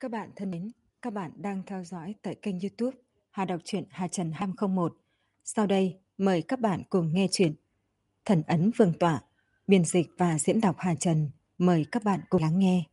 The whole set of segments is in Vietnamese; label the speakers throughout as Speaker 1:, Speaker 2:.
Speaker 1: Các bạn thân mến, các bạn đang theo dõi tại kênh YouTube Hà Đọc truyện Hà Trần 201. Sau đây, mời các bạn cùng nghe truyện Thần ấn Vương tọa, biên dịch và diễn đọc Hà Trần. Mời các bạn cùng lắng nghe.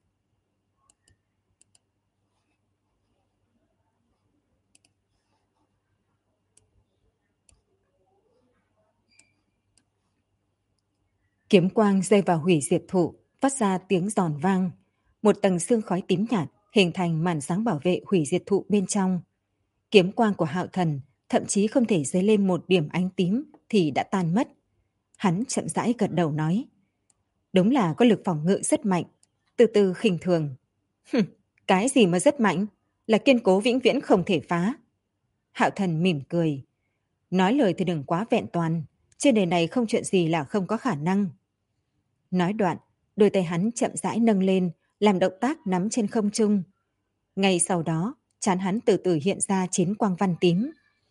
Speaker 1: Kiếm quang rơi vào hủy diệt thụ, phát ra tiếng giòn vang. Một tầng sương khói tím nhạt hình thành màn sáng bảo vệ hủy diệt thụ bên trong. Kiếm quang của Hạo Thần thậm chí không thể dấy lên một điểm ánh tím thì đã tan mất. Hắn chậm rãi gật đầu nói: đúng là có lực phòng ngự rất mạnh. Từ từ khinh thường: cái gì mà rất mạnh? Là kiên cố vĩnh viễn không thể phá. Hạo Thần mỉm cười: nói lời thì đừng quá vẹn toàn, trên đời này không chuyện gì là không có khả năng. Nói đoạn, đôi tay hắn chậm rãi nâng lên, làm động tác nắm trên không trung. Ngay sau đó, trán hắn từ từ hiện ra 9 quang văn tím.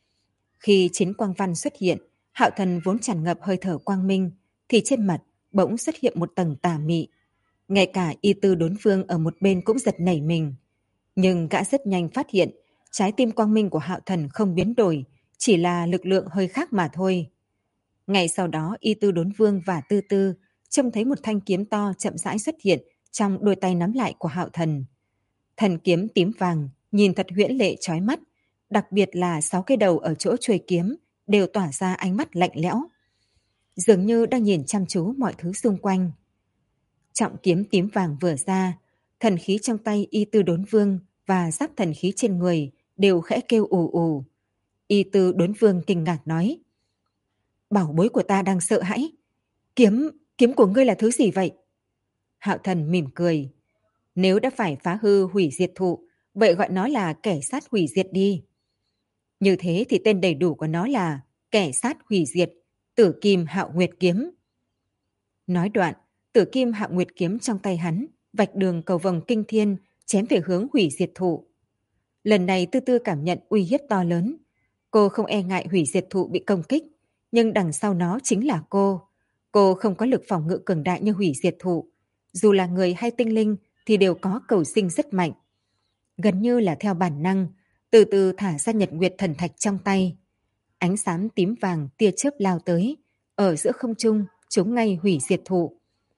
Speaker 1: Khi 9 quang văn xuất hiện, Hạo Thần vốn tràn ngập hơi thở quang minh, thì trên mặt bỗng xuất hiện một tầng tà mị. Ngay cả Y Tư Đốn Vương ở một bên cũng giật nảy mình. Nhưng gã rất nhanh phát hiện, trái tim quang minh của Hạo Thần không biến đổi, chỉ là lực lượng hơi khác mà thôi. Ngay sau đó, Y Tư Đốn Vương và Tư Tư trông thấy một thanh kiếm to chậm rãi xuất hiện trong đôi tay nắm lại của Hạo Thần. Thần kiếm tím vàng nhìn thật huyễn lệ chói mắt, đặc biệt là 6 cái đầu ở chỗ chuôi kiếm đều tỏa ra ánh mắt lạnh lẽo, dường như đang nhìn chăm chú mọi thứ xung quanh. Trọng kiếm tím vàng vừa ra, thần khí trong tay Y Tư Đốn Vương và giáp thần khí trên người đều khẽ kêu ù ù. Y Tư Đốn Vương kinh ngạc nói: bảo bối của ta đang sợ hãi. Kiếm của ngươi là thứ gì vậy? Hạo Thần mỉm cười: nếu đã phải phá hư hủy diệt thụ, vậy gọi nó là kẻ sát hủy diệt đi. Như thế thì tên đầy đủ của nó là kẻ sát hủy diệt, Tử Kim Hạo Nguyệt Kiếm. Nói đoạn, Tử Kim Hạo Nguyệt Kiếm trong tay hắn vạch đường cầu vồng kinh thiên, chém về hướng hủy diệt thụ. Lần này Tư Tư cảm nhận uy hiếp to lớn. Cô không e ngại hủy diệt thụ bị công kích, nhưng đằng sau nó chính là cô. Cô không có lực phòng ngự cường đại như hủy diệt thụ. Dù là người hay tinh linh thì đều có cầu sinh rất mạnh. Gần như là theo bản năng, từ từ thả ra Nhật Nguyệt Thần Thạch trong tay. Ánh sáng tím vàng tia chớp lao tới, ở giữa không trung trúng ngay hủy diệt thụ.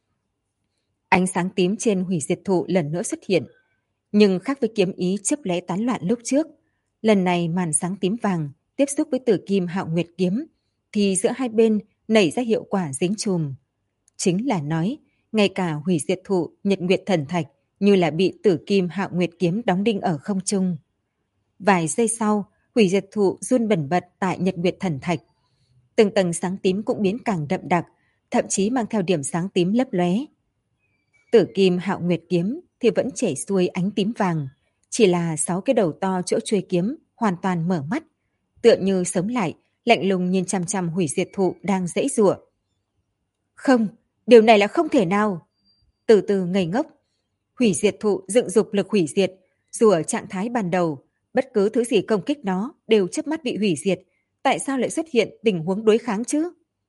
Speaker 1: Ánh sáng tím trên hủy diệt thụ lần nữa xuất hiện, nhưng khác với kiếm ý chớp lóe tán loạn lúc trước, lần này màn sáng tím vàng tiếp xúc với Tử Kim Hạo Nguyệt Kiếm thì giữa hai bên nảy ra hiệu quả dính chùm. Chính là nói, ngay cả hủy diệt thụ Nhật Nguyệt Thần Thạch như là bị Tử Kim Hạo Nguyệt Kiếm đóng đinh ở không trung. Vài giây sau, hủy diệt thụ run bần bật tại Nhật Nguyệt Thần Thạch. Từng tầng sáng tím cũng biến càng đậm đặc, thậm chí mang theo điểm sáng tím lấp lóe. Tử Kim Hạo Nguyệt Kiếm thì vẫn chảy xuôi ánh tím vàng, chỉ là 6 cái đầu to chỗ chuôi kiếm hoàn toàn mở mắt, tựa như sống lại, lạnh lùng nhìn chằm chằm hủy diệt thụ đang giãy giụa. Không, điều này là không thể nào. Từ từ ngây ngốc. Hủy diệt thụ dựng dục lực hủy diệt, dù ở trạng thái ban đầu, bất cứ thứ gì công kích nó đều chớp mắt bị hủy diệt, tại sao lại xuất hiện tình huống đối kháng chứ?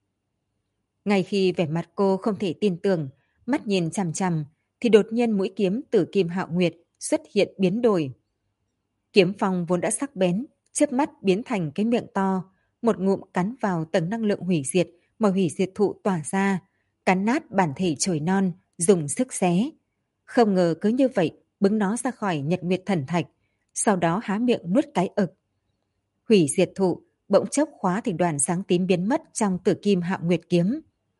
Speaker 1: Ngay khi vẻ mặt cô không thể tin tưởng, mắt nhìn chằm chằm, thì đột nhiên mũi kiếm Tử Kim Hạo Nguyệt xuất hiện biến đổi. Kiếm phong vốn đã sắc bén, chớp mắt biến thành cái miệng to, một ngụm cắn vào tầng năng lượng hủy diệt mà hủy diệt thụ tỏa ra, cắn nát bản thể chồi non, dùng sức xé. Không ngờ cứ như vậy bứng nó ra khỏi Nhật Nguyệt Thần Thạch, sau đó há miệng nuốt cái ực. Hủy diệt thụ bỗng chốc hóa thành đoàn sáng tím biến mất trong Tử Kim Hạo Nguyệt Kiếm.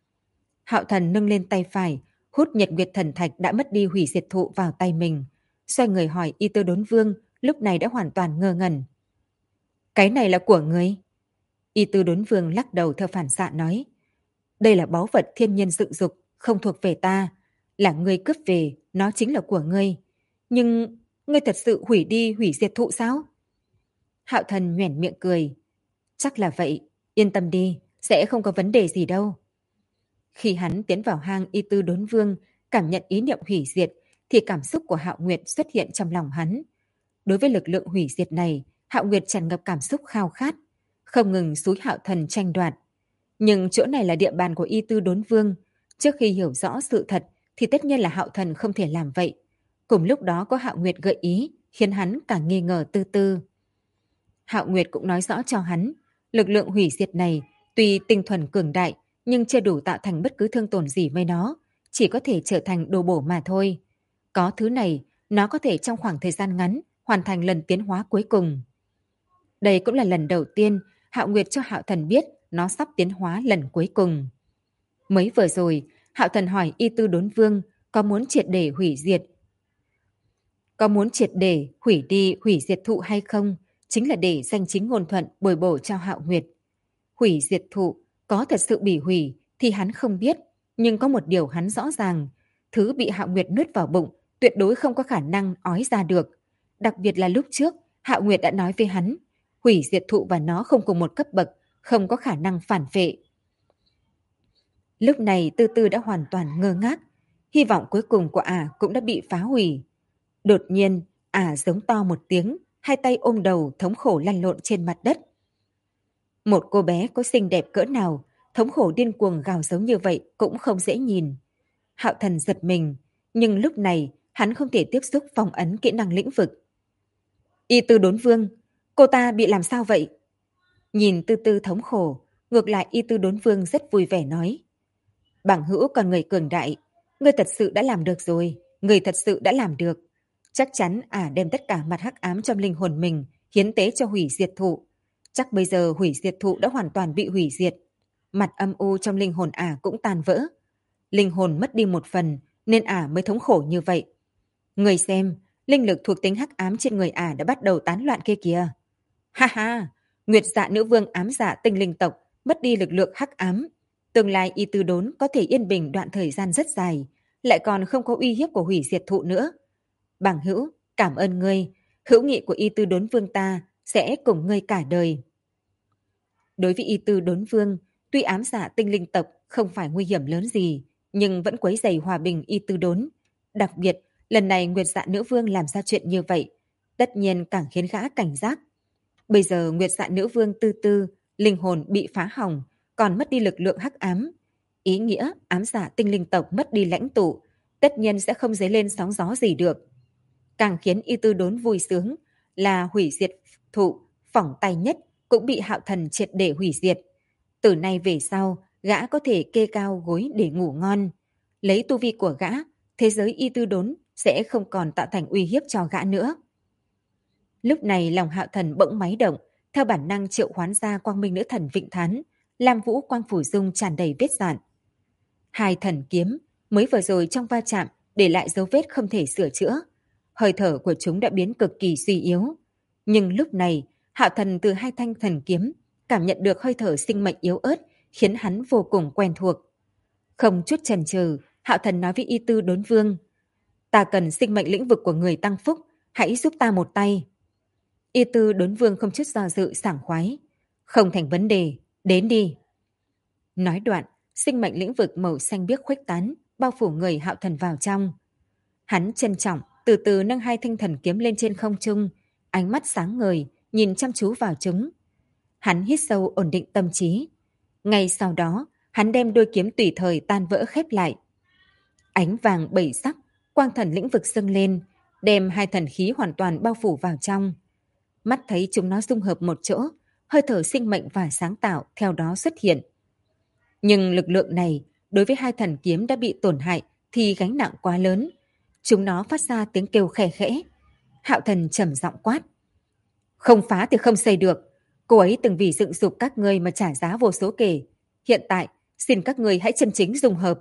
Speaker 1: Hạo Thần nâng lên tay phải, hút Nhật Nguyệt Thần Thạch đã mất đi hủy diệt thụ vào tay mình, xoay người hỏi Y Tư Đốn Vương, lúc này đã hoàn toàn ngơ ngẩn. Cái này là của ngươi? Y Tư Đốn Vương lắc đầu theo phản xạ nói: đây là báu vật thiên nhiên dựng dục, không thuộc về ta, là ngươi cướp về, nó chính là của ngươi. Nhưng ngươi thật sự hủy đi hủy diệt thụ sao? Hạo Thần nhoẻn miệng cười: chắc là vậy, yên tâm đi, sẽ không có vấn đề gì đâu. Khi hắn tiến vào hang Y Tư Đốn Vương, cảm nhận ý niệm hủy diệt, thì cảm xúc của Hạo Nguyệt xuất hiện trong lòng hắn. Đối với lực lượng hủy diệt này, Hạo Nguyệt tràn ngập cảm xúc khao khát, không ngừng xúi Hạo Thần tranh đoạt. Nhưng chỗ này là địa bàn của Y Tư Đốn Vương, trước khi hiểu rõ sự thật thì tất nhiên là Hạo Thần không thể làm vậy. Cùng lúc đó có Hạo Nguyệt gợi ý, khiến hắn càng nghi ngờ Tư Tư. Hạo Nguyệt cũng nói rõ cho hắn, lực lượng hủy diệt này tuy tinh thuần cường đại, nhưng chưa đủ tạo thành bất cứ thương tổn gì với nó, chỉ có thể trở thành đồ bổ mà thôi. Có thứ này, nó có thể trong khoảng thời gian ngắn hoàn thành lần tiến hóa cuối cùng. Đây cũng là lần đầu tiên Hạo Nguyệt cho Hạo Thần biết nó sắp tiến hóa lần cuối cùng. Mới vừa rồi, Hạo Thần hỏi Y Tư Đốn Vương có muốn triệt để hủy đi hủy diệt thụ hay không, chính là để danh chính ngôn thuận bồi bổ cho Hạo Nguyệt. Hủy diệt thụ có thật sự bị hủy thì hắn không biết, nhưng có một điều hắn rõ ràng, thứ bị Hạo Nguyệt nuốt vào bụng tuyệt đối không có khả năng ói ra được. Đặc biệt là lúc trước, Hạo Nguyệt đã nói với hắn, hủy diệt thụ và nó không cùng một cấp bậc, không có khả năng phản vệ. Lúc này Tư Tư đã hoàn toàn ngơ ngác, hy vọng cuối cùng của ả cũng đã bị phá hủy. Đột nhiên, ả giống to một tiếng, hai tay ôm đầu thống khổ lăn lộn trên mặt đất. Một cô bé có xinh đẹp cỡ nào, thống khổ điên cuồng gào giống như vậy cũng không dễ nhìn. Hạo Thần giật mình, nhưng lúc này hắn không thể tiếp xúc phong ấn kỹ năng lĩnh vực. Y Tư Đốn Vương, cô ta bị làm sao vậy? Nhìn Tư Tư thống khổ, ngược lại Y Tư Đốn Vương rất vui vẻ nói. Bằng hữu còn người cường đại, ngươi thật sự đã làm được rồi, ngươi thật sự đã làm được. Chắc chắn đem tất cả mặt hắc ám trong linh hồn mình hiến tế cho hủy diệt thụ. Chắc bây giờ hủy diệt thụ đã hoàn toàn bị hủy diệt. Mặt âm u trong linh hồn cũng tan vỡ. Linh hồn mất đi một phần nên mới thống khổ như vậy. Người xem, linh lực thuộc tính hắc ám trên người đã bắt đầu tán loạn kia kìa. Ha ha, Nguyệt Dạ Nữ Vương ám dạ tinh linh tộc mất đi lực lượng hắc ám. Tương lai Y Tư Đốn có thể yên bình đoạn thời gian rất dài, lại còn không có uy hiếp của hủy diệt thụ nữa. Bằng hữu, cảm ơn ngươi, hữu nghị của Y Tư Đốn Vương ta sẽ cùng ngươi cả đời. Đối với Y Tư Đốn Vương, tuy ám dạ tinh linh tộc không phải nguy hiểm lớn gì, nhưng vẫn quấy rầy hòa bình Y Tư Đốn. Đặc biệt, lần này Nguyệt Dạ Nữ Vương làm ra chuyện như vậy, tất nhiên càng khiến gã cảnh giác. Bây giờ Nguyệt Dạ Nữ Vương Tư Tư, linh hồn bị phá hỏng, còn mất đi lực lượng hắc ám. Ý nghĩa ám dạ tinh linh tộc mất đi lãnh tụ, tất nhiên sẽ không dấy lên sóng gió gì được. Càng khiến Y Tư Đốn vui sướng là hủy diệt thụ, phỏng tay nhất cũng bị Hạo Thần triệt để hủy diệt. Từ nay về sau, gã có thể kê cao gối để ngủ ngon. Lấy tu vi của gã, thế giới Y Tư Đốn sẽ không còn tạo thành uy hiếp cho gã nữa. Lúc này lòng Hạo Thần bỗng máy động, theo bản năng triệu hoán ra Quang Minh Nữ Thần Vịnh Thán, Lam Vũ Quang Phủ Dung tràn đầy vết dạn. Hai thần kiếm mới vừa rồi trong va chạm để lại dấu vết không thể sửa chữa. Hơi thở của chúng đã biến cực kỳ suy yếu. Nhưng lúc này, Hạo Thần từ hai thanh thần kiếm cảm nhận được hơi thở sinh mệnh yếu ớt, khiến hắn vô cùng quen thuộc. Không chút chần chừ, Hạo Thần nói với Y Tư Đốn Vương, ta cần sinh mệnh lĩnh vực của người tăng phúc, hãy giúp ta một tay. Y Tư Đốn Vương không chút do dự sảng khoái. Không thành vấn đề, đến đi. Nói đoạn, sinh mệnh lĩnh vực màu xanh biếc khuếch tán, bao phủ người Hạo Thần vào trong. Hắn trân trọng, từ từ nâng hai thanh thần kiếm lên trên không trung, ánh mắt sáng ngời, nhìn chăm chú vào chúng. Hắn hít sâu ổn định tâm trí. Ngay sau đó, hắn đem đôi kiếm tùy thời tan vỡ khép lại. Ánh vàng bảy sắc, quang thần lĩnh vực dâng lên, đem hai thần khí hoàn toàn bao phủ vào trong. Mắt thấy chúng nó dung hợp một chỗ, hơi thở sinh mệnh và sáng tạo theo đó xuất hiện. Nhưng lực lượng này, đối với hai thần kiếm đã bị tổn hại thì gánh nặng quá lớn. Chúng nó phát ra tiếng kêu khẽ khẽ. Hạo Thần trầm giọng quát. Không phá thì không xây được. Cô ấy từng vì dựng dục các ngươi mà trả giá vô số kể. Hiện tại, xin các ngươi hãy chân chính dung hợp.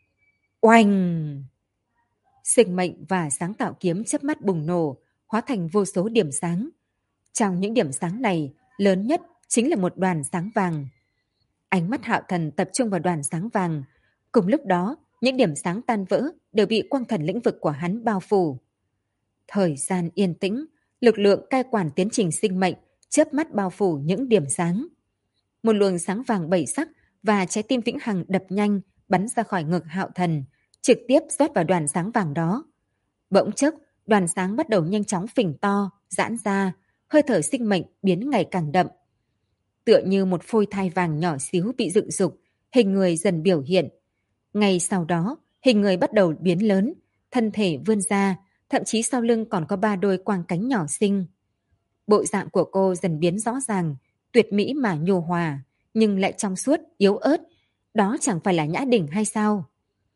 Speaker 1: Oanh! Sinh mệnh và sáng tạo kiếm chớp mắt bùng nổ, hóa thành vô số điểm sáng. Trong những điểm sáng này, lớn nhất chính là một đoàn sáng vàng. Ánh mắt Hạo Thần tập trung vào đoàn sáng vàng. Cùng lúc đó, những điểm sáng tan vỡ đều bị quang thần lĩnh vực của hắn bao phủ. Thời gian yên tĩnh, lực lượng cai quản tiến trình sinh mệnh chớp mắt bao phủ những điểm sáng. Một luồng sáng vàng bảy sắc và trái tim vĩnh hằng đập nhanh bắn ra khỏi ngực Hạo Thần, trực tiếp rót vào đoàn sáng vàng đó. Bỗng chốc, đoàn sáng bắt đầu nhanh chóng phình to, giãn ra, hơi thở sinh mệnh biến ngày càng đậm. Tựa như một phôi thai vàng nhỏ xíu bị dựng dục, hình người dần biểu hiện. Ngay sau đó, hình người bắt đầu biến lớn, thân thể vươn ra, thậm chí sau lưng còn có 3 đôi quang cánh nhỏ xinh. Bộ dạng của cô dần biến rõ ràng, tuyệt mỹ mà nhu hòa, nhưng lại trong suốt, yếu ớt. Đó chẳng phải là Nhã Đình hay sao?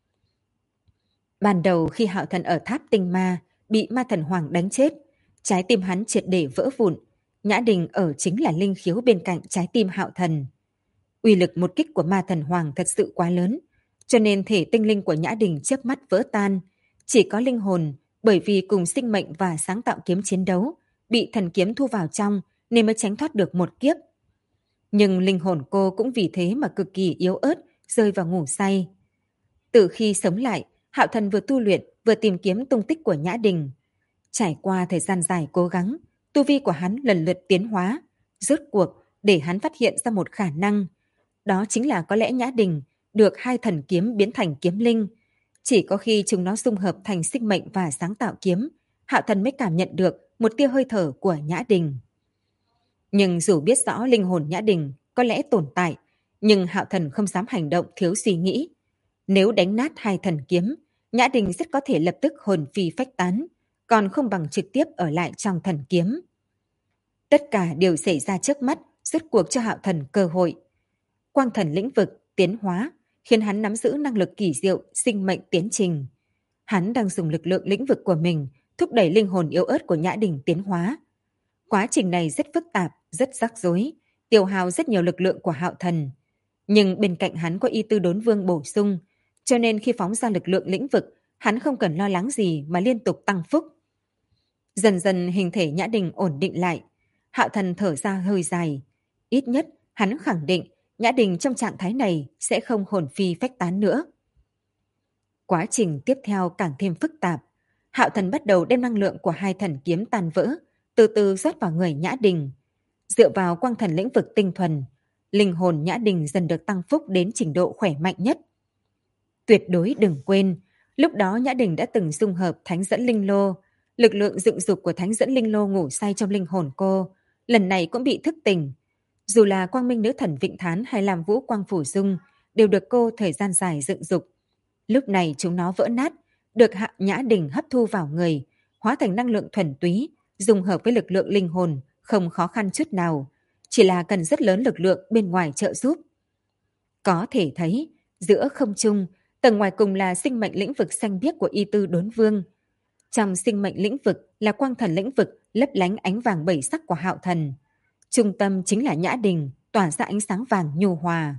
Speaker 1: Ban đầu khi Hạo Thần ở tháp Tinh Ma bị ma thần Hoàng đánh chết, trái tim hắn triệt để vỡ vụn. Nhã Đình ở chính là linh khiếu bên cạnh trái tim Hạo Thần. Uy lực một kích của ma thần Hoàng thật sự quá lớn, cho nên thể tinh linh của Nhã Đình chớp mắt vỡ tan. Chỉ có linh hồn, bởi vì cùng sinh mệnh và sáng tạo kiếm chiến đấu, bị thần kiếm thu vào trong nên mới tránh thoát được một kiếp. Nhưng linh hồn cô cũng vì thế mà cực kỳ yếu ớt, rơi vào ngủ say. Từ khi sống lại, Hạo Thần vừa tu luyện vừa tìm kiếm tung tích của Nhã Đình. Trải qua thời gian dài cố gắng, tu vi của hắn lần lượt tiến hóa. Rốt cuộc để hắn phát hiện ra một khả năng. Đó chính là có lẽ Nhã Đình được 2 thần kiếm biến thành kiếm linh. Chỉ có khi chúng nó dung hợp thành sinh mệnh và sáng tạo kiếm, Hạo Thần mới cảm nhận được một tia hơi thở của Nhã Đình. Nhưng dù biết rõ linh hồn Nhã Đình có lẽ tồn tại, nhưng Hạo Thần không dám hành động thiếu suy nghĩ. Nếu đánh nát 2 thần kiếm, Nhã Đình rất có thể lập tức hồn phi phách tán, còn không bằng trực tiếp ở lại trong thần kiếm. Tất cả đều xảy ra trước mắt, rốt cuộc cho Hạo Thần cơ hội. Quang thần lĩnh vực tiến hóa khiến hắn nắm giữ năng lực kỳ diệu sinh mệnh tiến trình. Hắn đang dùng lực lượng lĩnh vực của mình thúc đẩy linh hồn yếu ớt của Nhã Đình tiến hóa. Quá trình này rất phức tạp, rất rắc rối, tiêu hao rất nhiều lực lượng của Hạo Thần. Nhưng bên cạnh hắn có Y Tư Đốn Vương bổ sung, cho nên khi phóng ra lực lượng lĩnh vực, hắn không cần lo lắng gì mà liên tục tăng phúc. Dần dần hình thể Nhã Đình ổn định lại. Hạo Thần thở ra hơi dài. Ít nhất, hắn khẳng định Nhã Đình trong trạng thái này sẽ không hồn phi phách tán nữa. Quá trình tiếp theo càng thêm phức tạp. Hạo Thần bắt đầu đem năng lượng của 2 thần kiếm tàn vỡ, từ từ rót vào người Nhã Đình. Dựa vào quang thần lĩnh vực tinh thuần, linh hồn Nhã Đình dần được tăng phúc đến trình độ khỏe mạnh nhất. Tuyệt đối đừng quên, lúc đó Nhã Đình đã từng dung hợp Thánh Dẫn Linh Lô. Lực lượng dựng dục của Thánh Dẫn Linh Lô ngủ say trong linh hồn cô, lần này cũng bị thức tỉnh. Dù là Quang Minh Nữ Thần Vịnh Thán hay Lam Vũ Quang Phủ Dung, đều được cô thời gian dài dựng dục. Lúc này chúng nó vỡ nát, được Nhã Đình hấp thu vào người, hóa thành năng lượng thuần túy, dung hợp với lực lượng linh hồn, không khó khăn chút nào, chỉ là cần rất lớn lực lượng bên ngoài trợ giúp. Có thể thấy, giữa không trung, tầng ngoài cùng là sinh mệnh lĩnh vực xanh biếc của Y Tư Đốn Vương. Trong sinh mệnh lĩnh vực là quang thần lĩnh vực lấp lánh ánh vàng 7 sắc của Hạo Thần. Trung tâm chính là Nhã Đình, tỏa ra ánh sáng vàng nhu hòa.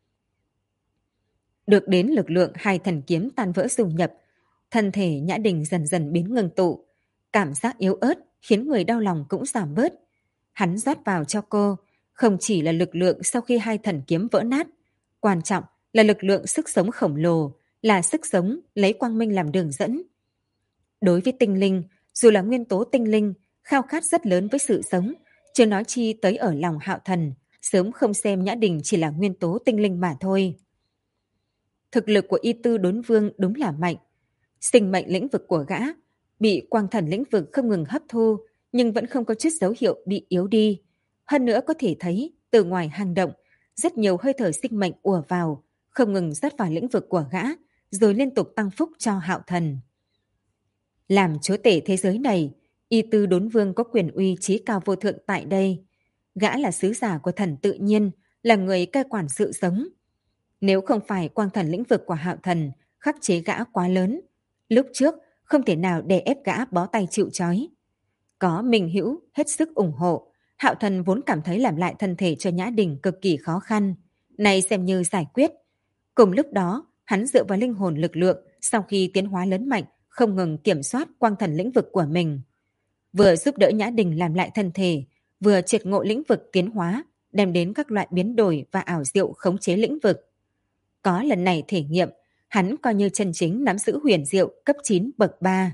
Speaker 1: Được đến lực lượng 2 thần kiếm tan vỡ dung nhập, thân thể Nhã Đình dần dần biến ngưng tụ. Cảm giác yếu ớt khiến người đau lòng cũng giảm bớt. Hắn rót vào cho cô, không chỉ là lực lượng sau khi 2 thần kiếm vỡ nát, quan trọng là lực lượng sức sống khổng lồ, là sức sống lấy quang minh làm đường dẫn. Đối với tinh linh, dù là nguyên tố tinh linh, khao khát rất lớn với sự sống, chưa nói chi tới ở lòng Hạo Thần, sớm không xem Nhã Đình chỉ là nguyên tố tinh linh mà thôi. Thực lực của Y Tư Đốn Vương đúng là mạnh. Sinh mệnh lĩnh vực của gã bị quang thần lĩnh vực không ngừng hấp thu, nhưng vẫn không có chút dấu hiệu bị yếu đi. Hơn nữa có thể thấy, từ ngoài hang động, rất nhiều hơi thở sinh mệnh ùa vào, không ngừng rót vào lĩnh vực của gã, rồi liên tục tăng phúc cho Hạo Thần. Làm chúa tể thế giới này, Y Tư Đốn Vương có quyền uy trí cao vô thượng tại đây. Gã là sứ giả của thần tự nhiên, là người cai quản sự sống. Nếu không phải quang thần lĩnh vực của Hạo Thần khắc chế gã quá lớn, lúc trước không thể nào đè ép gã bó tay chịu trói. Có Minh Hữu hết sức ủng hộ, Hạo Thần vốn cảm thấy làm lại thân thể cho Nhã Đình cực kỳ khó khăn, này xem như giải quyết. Cùng lúc đó, hắn dựa vào linh hồn lực lượng, sau khi tiến hóa lớn mạnh, không ngừng kiểm soát quang thần lĩnh vực của mình. Vừa giúp đỡ Nhã Đình làm lại thân thể, vừa triệt ngộ lĩnh vực tiến hóa, đem đến các loại biến đổi và ảo diệu khống chế lĩnh vực. Có lần này thể nghiệm, hắn coi như chân chính nắm giữ huyền diệu cấp 9 bậc 3.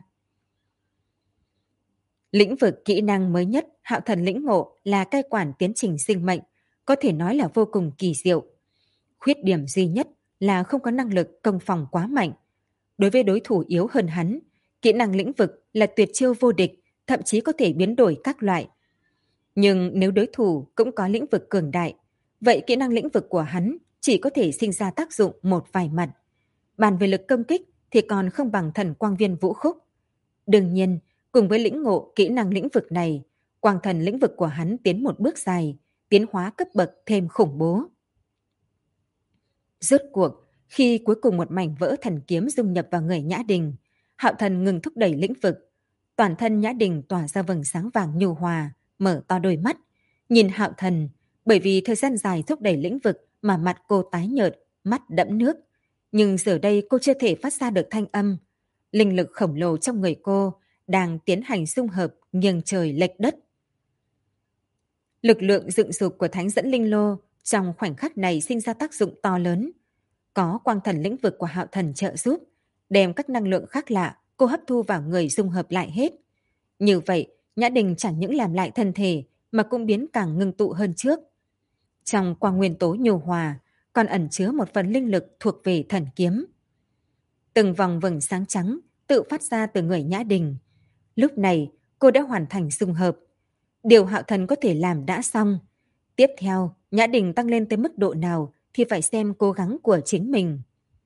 Speaker 1: Lĩnh vực kỹ năng mới nhất Hạo Thần lĩnh ngộ là cai quản tiến trình sinh mệnh, có thể nói là vô cùng kỳ diệu. Khuyết điểm duy nhất là không có năng lực công phòng quá mạnh. Đối với đối thủ yếu hơn hắn, kỹ năng lĩnh vực là tuyệt chiêu vô địch, thậm chí có thể biến đổi các loại. Nhưng nếu đối thủ cũng có lĩnh vực cường đại, vậy kỹ năng lĩnh vực của hắn chỉ có thể sinh ra tác dụng một vài mặt. Bàn về lực công kích thì còn không bằng thần quang viên vũ khúc. Đương nhiên, cùng với lĩnh ngộ kỹ năng lĩnh vực này, quang thần lĩnh vực của hắn tiến một bước dài, tiến hóa cấp bậc thêm khủng bố. Rốt cuộc, khi cuối cùng một mảnh vỡ thần kiếm dung nhập vào người Nhã Đình, Hạo Thần ngừng thúc đẩy lĩnh vực. Toàn thân Nhã Đình tỏa ra vầng sáng vàng nhu hòa, mở to đôi mắt. Nhìn Hạo Thần, bởi vì thời gian dài thúc đẩy lĩnh vực mà mặt cô tái nhợt, mắt đẫm nước. Nhưng giờ đây cô chưa thể phát ra được thanh âm. Linh lực khổng lồ trong người cô đang tiến hành xung hợp nghiêng trời lệch đất. Lực lượng dựng dục của Thánh dẫn linh lô trong khoảnh khắc này sinh ra tác dụng to lớn. Có quang thần lĩnh vực của Hạo Thần trợ giúp, đem các năng lượng khác lạ cô hấp thu vào người dung hợp lại hết. Như vậy, Nhã Đình chẳng những làm lại thân thể mà cũng biến càng ngưng tụ hơn trước. Trong quang nguyên tố nhu hòa còn ẩn chứa một phần linh lực thuộc về thần kiếm. Từng vòng vầng sáng trắng tự phát ra từ người Nhã Đình. Lúc này, cô đã hoàn thành dung hợp. Điều Hạo Thần có thể làm đã xong. Tiếp theo, Nhã Đình tăng lên tới mức độ nào thì phải xem cố gắng của chính mình.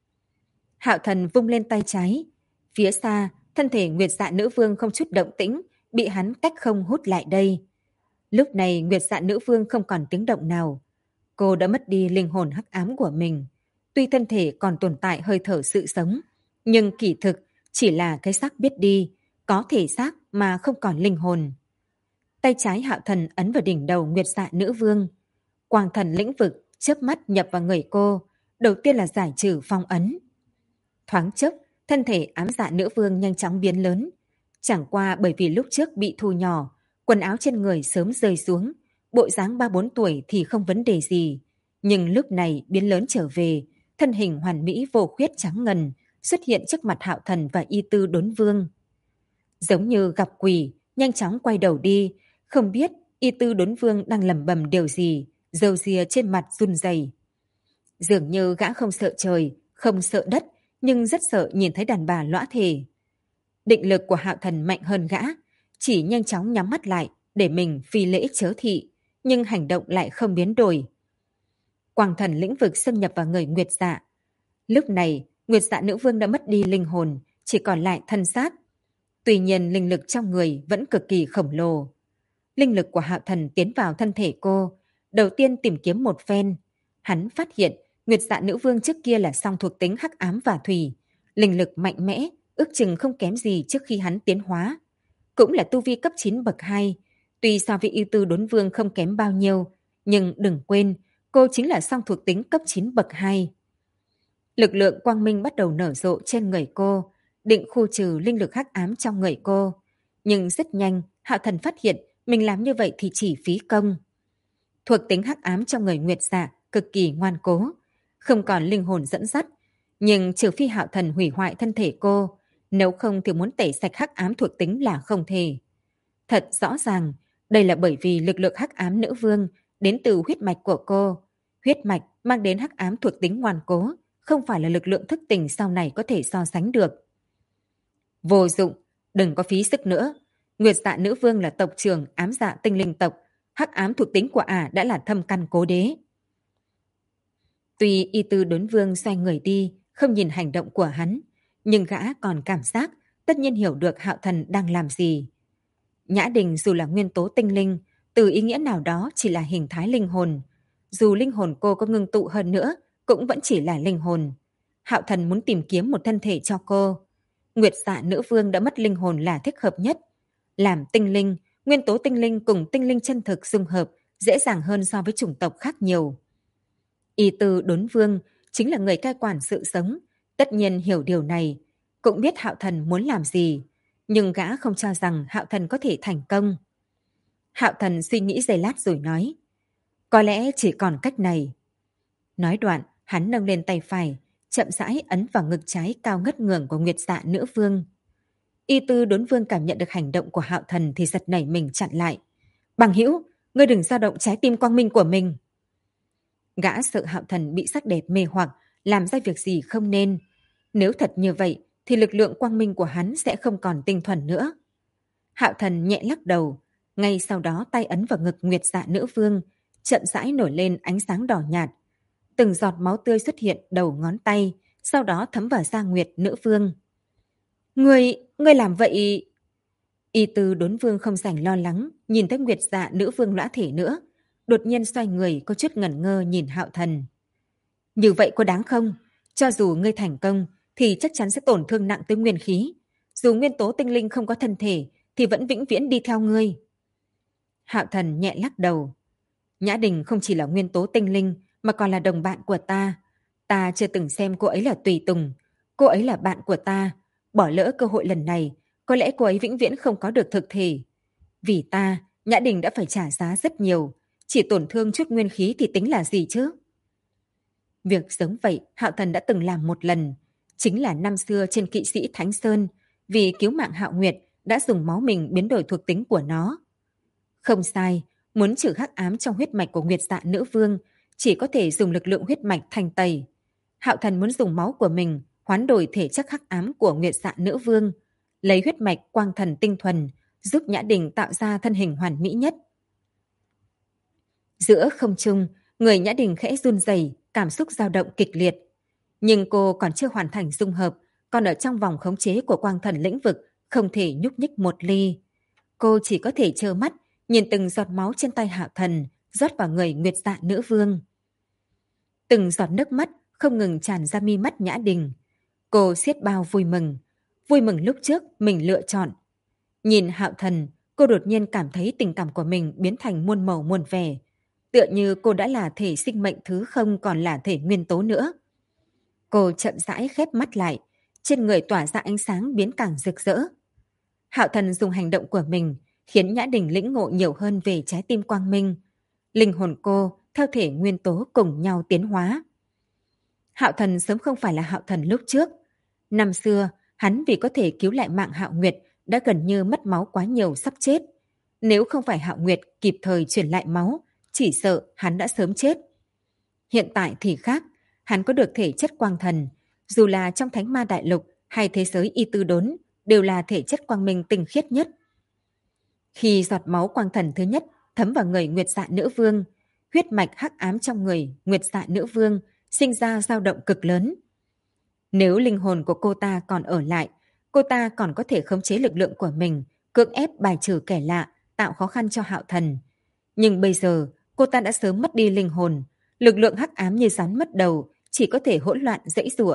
Speaker 1: Hạo Thần vung lên tay trái. Phía xa, thân thể Nguyệt Dạ Nữ Vương không chút động tĩnh, bị hắn cách không hút lại đây. Lúc này Nguyệt Dạ Nữ Vương không còn tiếng động nào. Cô đã mất đi linh hồn hắc ám của mình. Tuy thân thể còn tồn tại hơi thở sự sống, nhưng kỳ thực chỉ là cái xác biết đi, có thể xác mà không còn linh hồn. Tay trái Hạo Thần ấn vào đỉnh đầu Nguyệt Dạ Nữ Vương. Quang thần lĩnh vực chớp mắt nhập vào người cô, đầu tiên là giải trừ phong ấn. Thoáng chốc, thân thể ám dạ nữ vương nhanh chóng biến lớn. Chẳng qua bởi vì lúc trước bị thu nhỏ, quần áo trên người sớm rơi xuống, bộ dáng 3-4 tuổi thì không vấn đề gì. Nhưng lúc này biến lớn trở về, thân hình hoàn mỹ vô khuyết trắng ngần, xuất hiện trước mặt Hạo Thần và Y Tư Đốn Vương. Giống như gặp quỷ, nhanh chóng quay đầu đi, không biết Y Tư Đốn Vương đang lẩm bẩm điều gì, râu ria trên mặt run rẩy. Dường như gã không sợ trời, không sợ đất, nhưng rất sợ nhìn thấy đàn bà lõa thể. Định lực của Hạo Thần mạnh hơn gã, chỉ nhanh chóng nhắm mắt lại để mình phi lễ chớ thị, nhưng hành động lại không biến đổi. Quang thần lĩnh vực xâm nhập vào người Nguyệt Dạ. Lúc này, Nguyệt Dạ Nữ Vương đã mất đi linh hồn, chỉ còn lại thân xác. Tuy nhiên linh lực trong người vẫn cực kỳ khổng lồ. Linh lực của Hạo Thần tiến vào thân thể cô, đầu tiên tìm kiếm một phen. Hắn phát hiện Nguyệt Dạ Nữ Vương trước kia là song thuộc tính hắc ám và thủy, linh lực mạnh mẽ, ước chừng không kém gì trước khi hắn tiến hóa. Cũng là tu vi cấp 9 bậc 2, tuy so với Y Tư Đốn Vương không kém bao nhiêu, nhưng đừng quên, cô chính là song thuộc tính cấp 9 bậc 2. Lực lượng quang minh bắt đầu nở rộ trên người cô, định khu trừ linh lực hắc ám trong người cô. Nhưng rất nhanh, Hạo Thần phát hiện mình làm như vậy thì chỉ phí công. Thuộc tính hắc ám trong người Nguyệt Dạ cực kỳ ngoan cố, không còn linh hồn dẫn dắt, nhưng trừ phi Hạo Thần hủy hoại thân thể cô, nếu không thì muốn tẩy sạch hắc ám thuộc tính là không thể. Thật rõ ràng, đây là bởi vì lực lượng hắc ám nữ vương đến từ huyết mạch của cô. Huyết mạch mang đến hắc ám thuộc tính ngoan cố, không phải là lực lượng thức tỉnh sau này có thể so sánh được. Vô dụng, đừng có phí sức nữa. Nguyệt Dạ Nữ Vương là tộc trưởng ám dạ tinh linh tộc, hắc ám thuộc tính của ả đã là thâm căn cố đế. Tuy Y Tư Đốn Vương xoay người đi, không nhìn hành động của hắn, nhưng gã còn cảm giác tất nhiên hiểu được Hạo Thần đang làm gì. Nhã Đình dù là nguyên tố tinh linh, từ ý nghĩa nào đó chỉ là hình thái linh hồn. Dù linh hồn cô có ngưng tụ hơn nữa, cũng vẫn chỉ là linh hồn. Hạo Thần muốn tìm kiếm một thân thể cho cô. Nguyệt Dạ Nữ Vương đã mất linh hồn là thích hợp nhất. Làm tinh linh, nguyên tố tinh linh cùng tinh linh chân thực dung hợp dễ dàng hơn so với chủng tộc khác nhiều. Y Tư Đốn Vương chính là người cai quản sự sống, tất nhiên hiểu điều này, cũng biết Hạo Thần muốn làm gì, nhưng gã không cho rằng Hạo Thần có thể thành công. Hạo Thần suy nghĩ giây lát rồi nói, có lẽ chỉ còn cách này. Nói đoạn, hắn nâng lên tay phải, chậm rãi ấn vào ngực trái cao ngất ngưởng của Nguyệt Dạ Nữ Vương. Y Tư Đốn Vương cảm nhận được hành động của Hạo Thần thì giật nảy mình chặn lại. Bằng hữu, ngươi đừng dao động trái tim quang minh của mình. Gã sợ Hạo Thần bị sắc đẹp mê hoặc, làm ra việc gì không nên. Nếu thật như vậy, thì lực lượng quang minh của hắn sẽ không còn tinh thuần nữa. Hạo Thần nhẹ lắc đầu, ngay sau đó tay ấn vào ngực Nguyệt Dạ Nữ Vương, chậm rãi nổi lên ánh sáng đỏ nhạt. Từng giọt máu tươi xuất hiện đầu ngón tay, sau đó thấm vào da Nguyệt Nữ Vương. Ngươi làm vậy... Y Tư Đốn Vương không rảnh lo lắng, nhìn thấy Nguyệt Dạ nữ vương lõa thể nữa, đột nhiên xoay người có chút ngẩn ngơ nhìn Hạo Thần. Như vậy có đáng không? Cho dù ngươi thành công, thì chắc chắn sẽ tổn thương nặng tới nguyên khí. Dù nguyên tố tinh linh không có thân thể, thì vẫn vĩnh viễn đi theo ngươi. Hạo Thần nhẹ lắc đầu. Nhã Đình không chỉ là nguyên tố tinh linh, mà còn là đồng bạn của ta. Ta chưa từng xem cô ấy là tùy tùng. Cô ấy là bạn của ta. Bỏ lỡ cơ hội lần này, có lẽ cô ấy vĩnh viễn không có được thực thể. Vì ta, Nhã Đình đã phải trả giá rất nhiều. Chỉ tổn thương chút nguyên khí thì tính là gì chứ? Việc giống vậy Hạo Thần đã từng làm một lần. Chính là năm xưa trên kỵ sĩ Thánh Sơn, vì cứu mạng Hạo Nguyệt đã dùng máu mình biến đổi thuộc tính của nó. Không sai, muốn trừ hắc ám trong huyết mạch của Nguyệt Dạ nữ vương, chỉ có thể dùng lực lượng huyết mạch thanh tẩy. Hạo Thần muốn dùng máu của mình hoán đổi thể chất hắc ám của Nguyệt Dạ nữ vương, lấy huyết mạch quang thần tinh thuần, giúp Nhã Đình tạo ra thân hình hoàn mỹ nhất. Giữa không trung, người Nhã Đình khẽ run rẩy, cảm xúc dao động kịch liệt. Nhưng cô còn chưa hoàn thành dung hợp, còn ở trong vòng khống chế của quang thần lĩnh vực, không thể nhúc nhích một ly. Cô chỉ có thể trơ mắt, nhìn từng giọt máu trên tay Hạo Thần rót vào người Nguyệt Dạ nữ vương. Từng giọt nước mắt không ngừng tràn ra mi mắt Nhã Đình. Cô xiết bao vui mừng lúc trước mình lựa chọn. Nhìn Hạo Thần, cô đột nhiên cảm thấy tình cảm của mình biến thành muôn màu muôn vẻ. Tựa như cô đã là thể sinh mệnh thứ không còn là thể nguyên tố nữa. Cô chậm rãi khép mắt lại, trên người tỏa ra ánh sáng biến càng rực rỡ. Hạo Thần dùng hành động của mình khiến Nhã Đình lĩnh ngộ nhiều hơn về trái tim quang minh. Linh hồn cô theo thể nguyên tố cùng nhau tiến hóa. Hạo Thần sớm không phải là Hạo Thần lúc trước. Năm xưa, hắn vì có thể cứu lại mạng Hạo Nguyệt đã gần như mất máu quá nhiều sắp chết. Nếu không phải Hạo Nguyệt kịp thời chuyển lại máu, chỉ sợ hắn đã sớm chết. Hiện tại thì khác, hắn có được thể chất quang thần, dù là trong Thánh Ma Đại Lục hay thế giới Y Tư Đốn, đều là thể chất quang minh tinh khiết nhất. Khi giọt máu quang thần thứ nhất thấm vào người Nguyệt Dạ nữ vương, huyết mạch hắc ám trong người Nguyệt Dạ nữ vương sinh ra dao động cực lớn. Nếu linh hồn của cô ta còn ở lại, cô ta còn có thể khống chế lực lượng của mình, cưỡng ép bài trừ kẻ lạ, tạo khó khăn cho Hạo Thần. Nhưng bây giờ, cô ta đã sớm mất đi linh hồn, lực lượng hắc ám như rắn mất đầu, chỉ có thể hỗn loạn giãy giụa.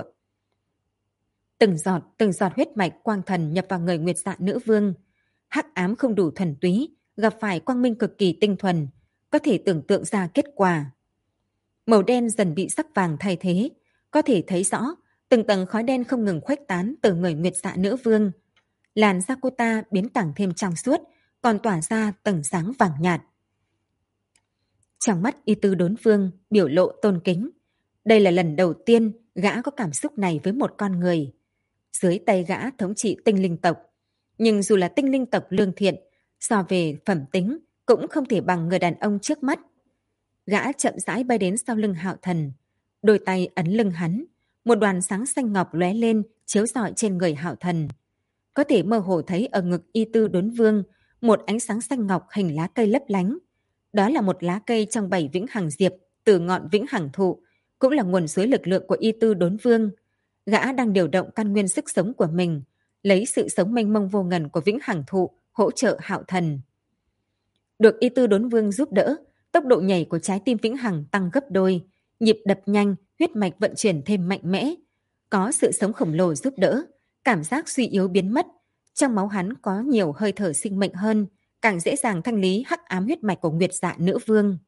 Speaker 1: Từng giọt huyết mạch quang thần nhập vào người Nguyệt Dạ nữ vương. Hắc ám không đủ thuần túy, gặp phải quang minh cực kỳ tinh thuần, có thể tưởng tượng ra kết quả. Màu đen dần bị sắc vàng thay thế, có thể thấy rõ từng tầng khói đen không ngừng khuếch tán từ người Nguyệt Dạ nữ vương. Làn da cô ta biến càng thêm trong suốt, còn tỏa ra tầng sáng vàng nhạt. Trong mắt Y Tư Đốn Vương biểu lộ tôn kính. Đây là lần đầu tiên gã có cảm xúc này với một con người. Dưới tay gã thống trị tinh linh tộc. Nhưng dù là tinh linh tộc lương thiện, so về phẩm tính cũng không thể bằng người đàn ông trước mắt. Gã chậm rãi bay đến sau lưng Hạo Thần. Đôi tay ấn lưng hắn. Một đoàn sáng xanh ngọc lóe lên chiếu rọi trên người Hạo Thần. Có thể mơ hồ thấy ở ngực Y Tư Đốn Vương một ánh sáng xanh ngọc hình lá cây lấp lánh. Đó là một lá cây trong 7 vĩnh hằng diệp từ ngọn vĩnh hằng thụ, cũng là nguồn suối lực lượng của Y Tư Đốn Vương. Gã đang điều động căn nguyên sức sống của mình, lấy sự sống mênh mông vô ngần của vĩnh hằng thụ hỗ trợ Hạo Thần. Được Y Tư Đốn Vương giúp đỡ, tốc độ nhảy của trái tim vĩnh hằng tăng gấp đôi, nhịp đập nhanh, huyết mạch vận chuyển thêm mạnh mẽ. Có sự sống khổng lồ giúp đỡ, cảm giác suy yếu biến mất. Trong máu hắn có nhiều hơi thở sinh mệnh hơn, càng dễ dàng thanh lý hắc ám huyết mạch của Nguyệt Dạ nữ vương.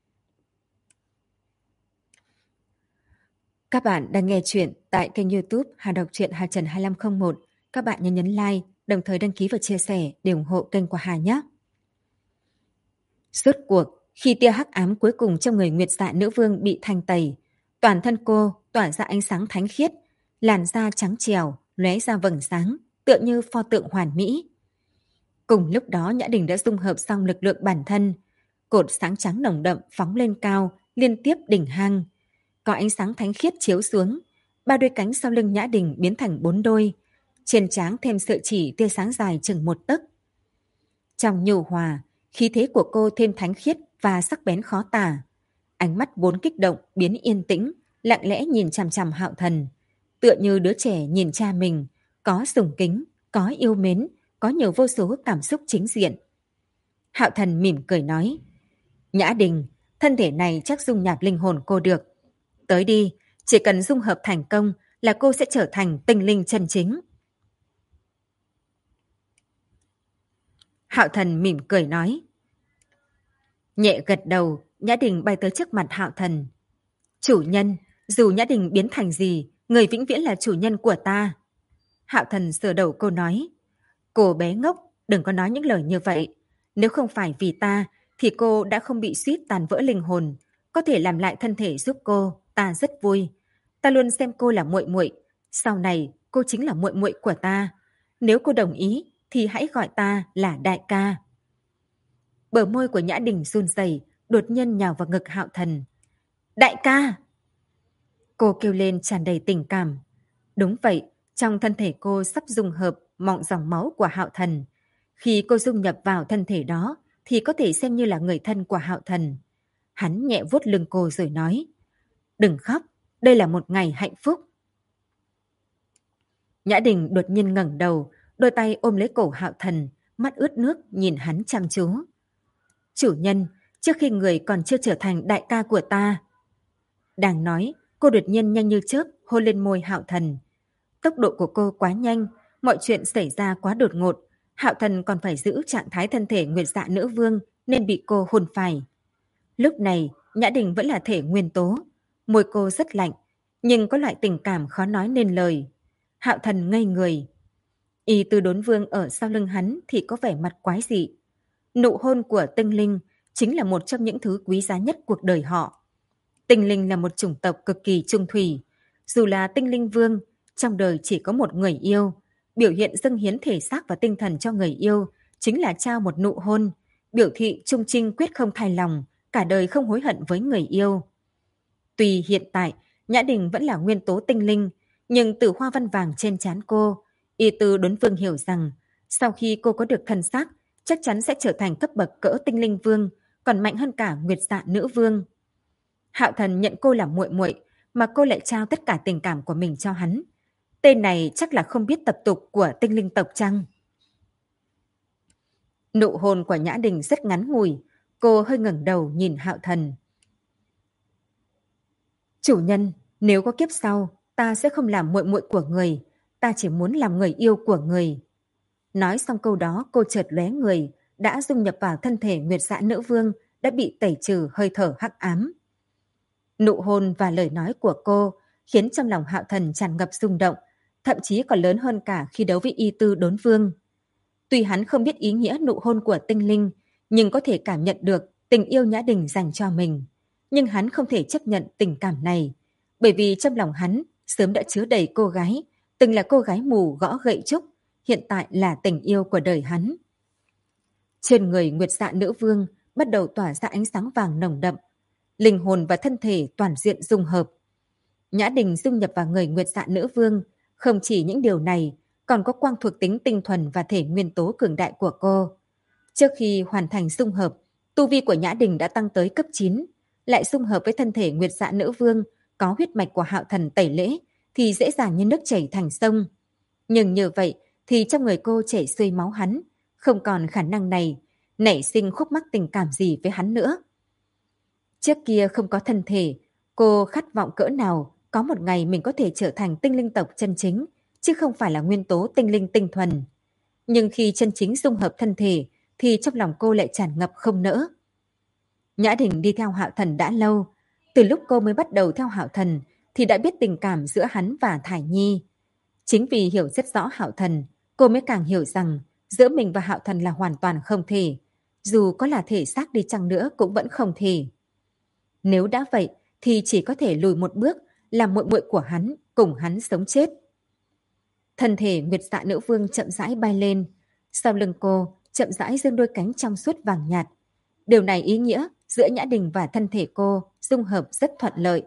Speaker 1: Các bạn đang nghe chuyện tại kênh YouTube Hà Đọc truyện Hà Trần 2501. Các bạn nhấn like, đồng thời đăng ký và chia sẻ để ủng hộ kênh của Hà nhé. Rốt cuộc, khi tia hắc ám cuối cùng trong người Nguyệt Dạ nữ vương bị thanh tẩy, toàn thân cô tỏa ra ánh sáng thánh khiết, làn da trắng trẻo, lóe ra vầng sáng, tựa như pho tượng hoàn mỹ. Cùng lúc đó Nhã Đình đã dung hợp xong lực lượng bản thân. Cột sáng trắng nồng đậm phóng lên cao, liên tiếp đỉnh hang. Có ánh sáng thánh khiết chiếu xuống. 3 đôi cánh sau lưng Nhã Đình biến thành 4 đôi. Trên trán thêm sợi chỉ tia sáng dài chừng 1 tấc. Trong nhu hòa, khí thế của cô thêm thánh khiết và sắc bén khó tả. Ánh mắt vốn kích động biến yên tĩnh, lặng lẽ nhìn chằm chằm Hạo Thần. Tựa như đứa trẻ nhìn cha mình, có sùng kính, có yêu mến, có nhiều vô số cảm xúc chính diện. Hạo Thần mỉm cười nói, Nhã Đình, thân thể này chắc dung nạp linh hồn cô được. Tới đi, chỉ cần dung hợp thành công là cô sẽ trở thành tinh linh chân chính. Hạo Thần mỉm cười nói. Nhẹ gật đầu, Nhã Đình bay tới trước mặt Hạo Thần. Chủ nhân, dù Nhã Đình biến thành gì, người vĩnh viễn là chủ nhân của ta. Hạo Thần sờ đầu cô nói. Cô bé ngốc, đừng có nói những lời như vậy. Nếu không phải vì ta, thì cô đã không bị suýt tàn vỡ linh hồn. Có thể làm lại thân thể giúp cô, ta rất vui. Ta luôn xem cô là muội muội. Sau này, cô chính là muội muội của ta. Nếu cô đồng ý, thì hãy gọi ta là đại ca. Bờ môi của Nhã Đình run rẩy, đột nhiên nhào vào ngực Hạo Thần. Đại ca! Cô kêu lên tràn đầy tình cảm. Đúng vậy, trong thân thể cô sắp dung hợp mọng dòng máu của Hạo Thần. Khi cô dung nhập vào thân thể đó, thì có thể xem như là người thân của Hạo Thần. Hắn nhẹ vuốt lưng cô rồi nói, đừng khóc, đây là một ngày hạnh phúc. Nhã Đình đột nhiên ngẩng đầu, đôi tay ôm lấy cổ Hạo Thần, mắt ướt nước nhìn hắn chăm chú. Chủ nhân, trước khi người còn chưa trở thành đại ca của ta. Đang nói, cô đột nhiên nhanh như chớp hôn lên môi Hạo Thần. Tốc độ của cô quá nhanh, mọi chuyện xảy ra quá đột ngột. Hạo Thần còn phải giữ trạng thái thân thể Nguyệt Dạ Nữ Vương nên bị cô hôn phải. Lúc này, Nhã Đình vẫn là thể nguyên tố. Môi cô rất lạnh, nhưng có loại tình cảm khó nói nên lời. Hạo Thần ngây người. Y Tư Đốn Vương ở sau lưng hắn thì có vẻ mặt quái dị. Nụ hôn của tinh linh chính là một trong những thứ quý giá nhất cuộc đời họ. Tinh linh là một chủng tộc cực kỳ trung thủy. Dù là tinh linh vương, trong đời chỉ có một người yêu. Biểu hiện dâng hiến thể xác và tinh thần cho người yêu chính là trao một nụ hôn, biểu thị trung trinh quyết không thay lòng, cả đời không hối hận với người yêu. Tuy hiện tại Nhã Đình vẫn là nguyên tố tinh linh, nhưng từ hoa văn vàng trên trán cô, Y Tư Đốn Vương hiểu rằng sau khi cô có được thân xác, chắc chắn sẽ trở thành cấp bậc cỡ tinh linh vương, còn mạnh hơn cả Nguyệt Dạ Nữ Vương. Hạo Thần nhận cô làm muội muội, mà cô lại trao tất cả tình cảm của mình cho hắn. Tên này chắc là không biết tập tục của tinh linh tộc chăng? Nụ hôn của Nhã Đình rất ngắn ngủi, cô hơi ngẩng đầu nhìn Hạo Thần. Chủ nhân, nếu có kiếp sau, ta sẽ không làm muội muội của người, ta chỉ muốn làm người yêu của người. Nói xong câu đó, cô chợt lóe người, đã dung nhập vào thân thể Nguyệt Dạ Nữ Vương, đã bị tẩy trừ hơi thở hắc ám. Nụ hôn và lời nói của cô khiến trong lòng Hạo Thần tràn ngập rung động, thậm chí còn lớn hơn cả khi đấu với Y Tư Đốn Vương. Tuy hắn không biết ý nghĩa nụ hôn của tinh linh, nhưng có thể cảm nhận được tình yêu Nhã Đình dành cho mình. Nhưng hắn không thể chấp nhận tình cảm này, bởi vì trong lòng hắn sớm đã chứa đầy cô gái, từng là cô gái mù gõ gậy trúc, hiện tại là tình yêu của đời hắn. Trên người Nguyệt Dạ Nữ Vương bắt đầu tỏa ra ánh sáng vàng nồng đậm, linh hồn và thân thể toàn diện dung hợp. Nhã Đình dung nhập vào người Nguyệt Dạ Nữ Vương, không chỉ những điều này, còn có quang thuộc tính tinh thuần và thể nguyên tố cường đại của cô. Trước khi hoàn thành dung hợp, tu vi của Nhã Đình đã tăng tới cấp 9, lại dung hợp với thân thể Nguyệt Dạ Nữ Vương, có huyết mạch của Hạo Thần tẩy lễ, thì dễ dàng như nước chảy thành sông. Nhưng như vậy thì trong người cô chảy xuôi máu hắn, không còn khả năng này, nảy sinh khúc mắc tình cảm gì với hắn nữa. Trước kia không có thân thể, cô khát vọng cỡ nào có một ngày mình có thể trở thành tinh linh tộc chân chính, chứ không phải là nguyên tố tinh linh tinh thuần. Nhưng khi chân chính dung hợp thân thể, thì trong lòng cô lại tràn ngập không nỡ. Nhã Đình đi theo Hạo Thần đã lâu. Từ lúc cô mới bắt đầu theo Hạo Thần, thì đã biết tình cảm giữa hắn và Thải Nhi. Chính vì hiểu rất rõ Hạo Thần, cô mới càng hiểu rằng giữa mình và Hạo Thần là hoàn toàn không thể. Dù có là thể xác đi chăng nữa cũng vẫn không thể. Nếu đã vậy, thì chỉ có thể lùi một bước, làm muội muội của hắn, cùng hắn sống chết. Thân thể Nguyệt Dạ Nữ Vương chậm rãi bay lên. Sau lưng cô, chậm rãi giương đôi cánh trong suốt vàng nhạt. Điều này ý nghĩa giữa Nhã Đình và thân thể cô dung hợp rất thuận lợi.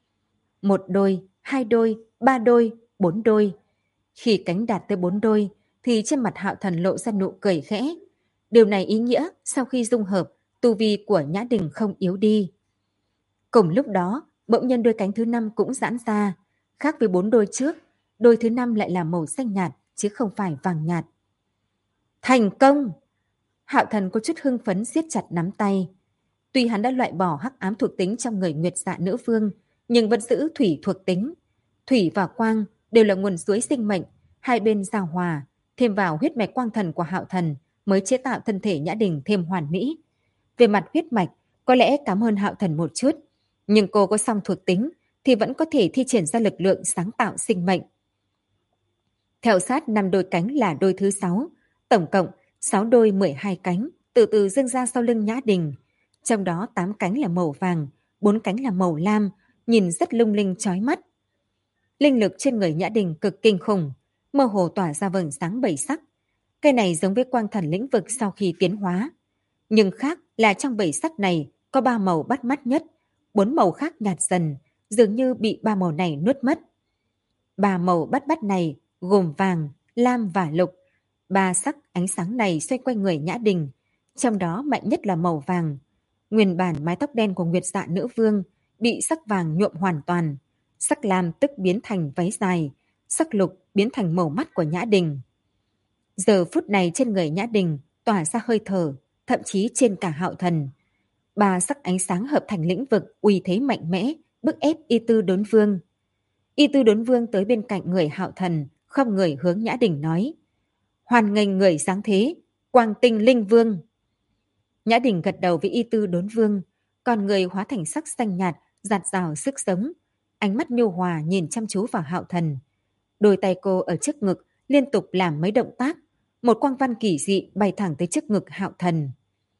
Speaker 1: Một đôi, hai đôi, ba đôi, bốn đôi. Khi cánh đạt tới 4 đôi, thì trên mặt Hạo Thần lộ ra nụ cười khẽ. Điều này ý nghĩa sau khi dung hợp, tu vi của Nhã Đình không yếu đi. Cùng lúc đó, bỗng nhiên đôi cánh thứ 5 cũng giãn ra. Khác với 4 đôi trước, đôi thứ 5 lại là màu xanh nhạt, chứ không phải vàng nhạt. Thành công! Hạo Thần có chút hưng phấn siết chặt nắm tay. Tuy hắn đã loại bỏ hắc ám thuộc tính trong người Nguyệt Dạ Nữ Vương, nhưng vẫn giữ thủy thuộc tính. Thủy và quang đều là nguồn suối sinh mệnh, hai bên giao hòa, thêm vào huyết mạch quang thần của Hạo Thần mới chế tạo thân thể Nhã Đình thêm hoàn mỹ. Về mặt huyết mạch, có lẽ kém hơn Hạo Thần một chút, nhưng cô có song thuộc tính thì vẫn có thể thi triển ra lực lượng sáng tạo sinh mệnh. Theo sát 5 đôi cánh là đôi thứ 6, tổng cộng 6 đôi 12 cánh, từ từ dâng ra sau lưng Nhã Đình. Trong đó 8 cánh là màu vàng, 4 cánh là màu lam, nhìn rất lung linh chói mắt. Linh lực trên người Nhã Đình cực kinh khủng, mơ hồ tỏa ra vầng sáng bảy sắc. Cái này giống với quang thần lĩnh vực sau khi tiến hóa. Nhưng khác là trong bảy sắc này có 3 màu bắt mắt nhất, 4 màu khác nhạt dần, dường như bị 3 màu này nuốt mất. 3 màu bắt mắt này gồm vàng, lam và lục. 3 sắc ánh sáng này xoay quanh người Nhã Đình, trong đó mạnh nhất là màu vàng. Nguyên bản mái tóc đen của Nguyệt Dạ Nữ Vương bị sắc vàng nhuộm hoàn toàn, sắc lam tức biến thành váy dài, sắc lục biến thành màu mắt của Nhã Đình. Giờ phút này trên người Nhã Đình tỏa ra hơi thở, thậm chí trên cả Hạo Thần. 3 sắc ánh sáng hợp thành lĩnh vực uy thế mạnh mẽ, bức ép Y Tư Đốn Vương. Y Tư Đốn Vương tới bên cạnh người Hạo Thần, không người hướng Nhã Đình nói: "Hoan nghênh người sáng thế, Quang Tinh Linh Vương." Nhã Đình gật đầu với Y Tư Đốn Vương, còn người hóa thành sắc xanh nhạt, rạt rào sức sống, ánh mắt nhu hòa nhìn chăm chú vào Hạo Thần. Đôi tay cô ở trước ngực liên tục làm mấy động tác, một quang văn kỳ dị bay thẳng tới trước ngực Hạo Thần.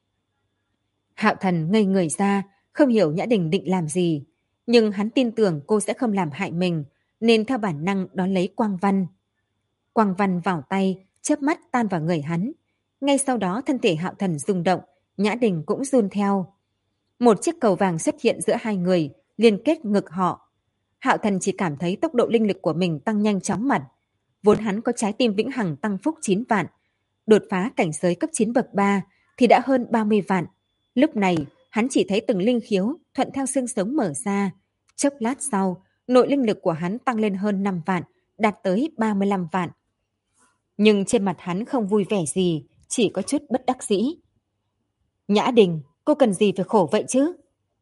Speaker 1: Hạo Thần ngây người ra, không hiểu Nhã Đình định làm gì, nhưng hắn tin tưởng cô sẽ không làm hại mình, nên theo bản năng đón lấy quang văn. Quang văn vào tay, chớp mắt tan vào người hắn. Ngay sau đó thân thể Hạo Thần rung động, Nhã Đình cũng run theo. Một chiếc cầu vàng xuất hiện giữa hai người, liên kết ngực họ. Hạo Thần chỉ cảm thấy tốc độ linh lực của mình tăng nhanh chóng mặt. Vốn hắn có trái tim vĩnh hằng tăng phúc 9 vạn. Đột phá cảnh giới cấp 9 bậc 3 thì đã hơn 30 vạn. Lúc này, hắn chỉ thấy từng linh khiếu thuận theo xương sống mở ra. Chốc lát sau, nội linh lực của hắn tăng lên hơn 5 vạn, đạt tới 35 vạn. Nhưng trên mặt hắn không vui vẻ gì, chỉ có chút bất đắc dĩ. Nhã Đình, cô cần gì phải khổ vậy chứ?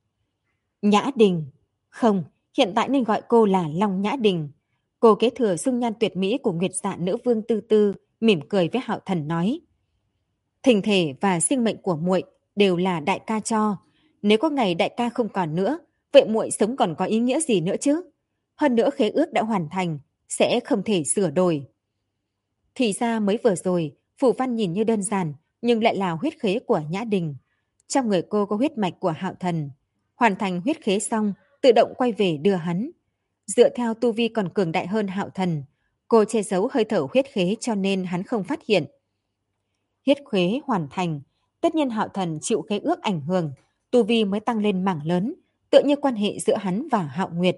Speaker 1: Nhã Đình. Không, hiện tại nên gọi cô là Long Nhã Đình. Cô kế thừa dung nhan tuyệt mỹ của Nguyệt Dạ Nữ Vương Tư Tư, mỉm cười với Hạo Thần nói: "Thình thể và sinh mệnh của muội đều là đại ca cho. Nếu có ngày đại ca không còn nữa, vậy muội sống còn có ý nghĩa gì nữa chứ? Hơn nữa khế ước đã hoàn thành, sẽ không thể sửa đổi." Thì ra mới vừa rồi, phù văn nhìn như đơn giản, nhưng lại là huyết khế của Nhã Đình. Trong người cô có huyết mạch của Hạo Thần. Hoàn thành huyết khế xong, tự động quay về đưa hắn. Dựa theo tu vi còn cường đại hơn Hạo Thần, cô che giấu hơi thở huyết khế cho nên hắn không phát hiện. Huyết khế hoàn thành, tất nhiên Hạo Thần chịu khế ước ảnh hưởng, tu vi mới tăng lên mảng lớn, tựa như quan hệ giữa hắn và Hạo Nguyệt.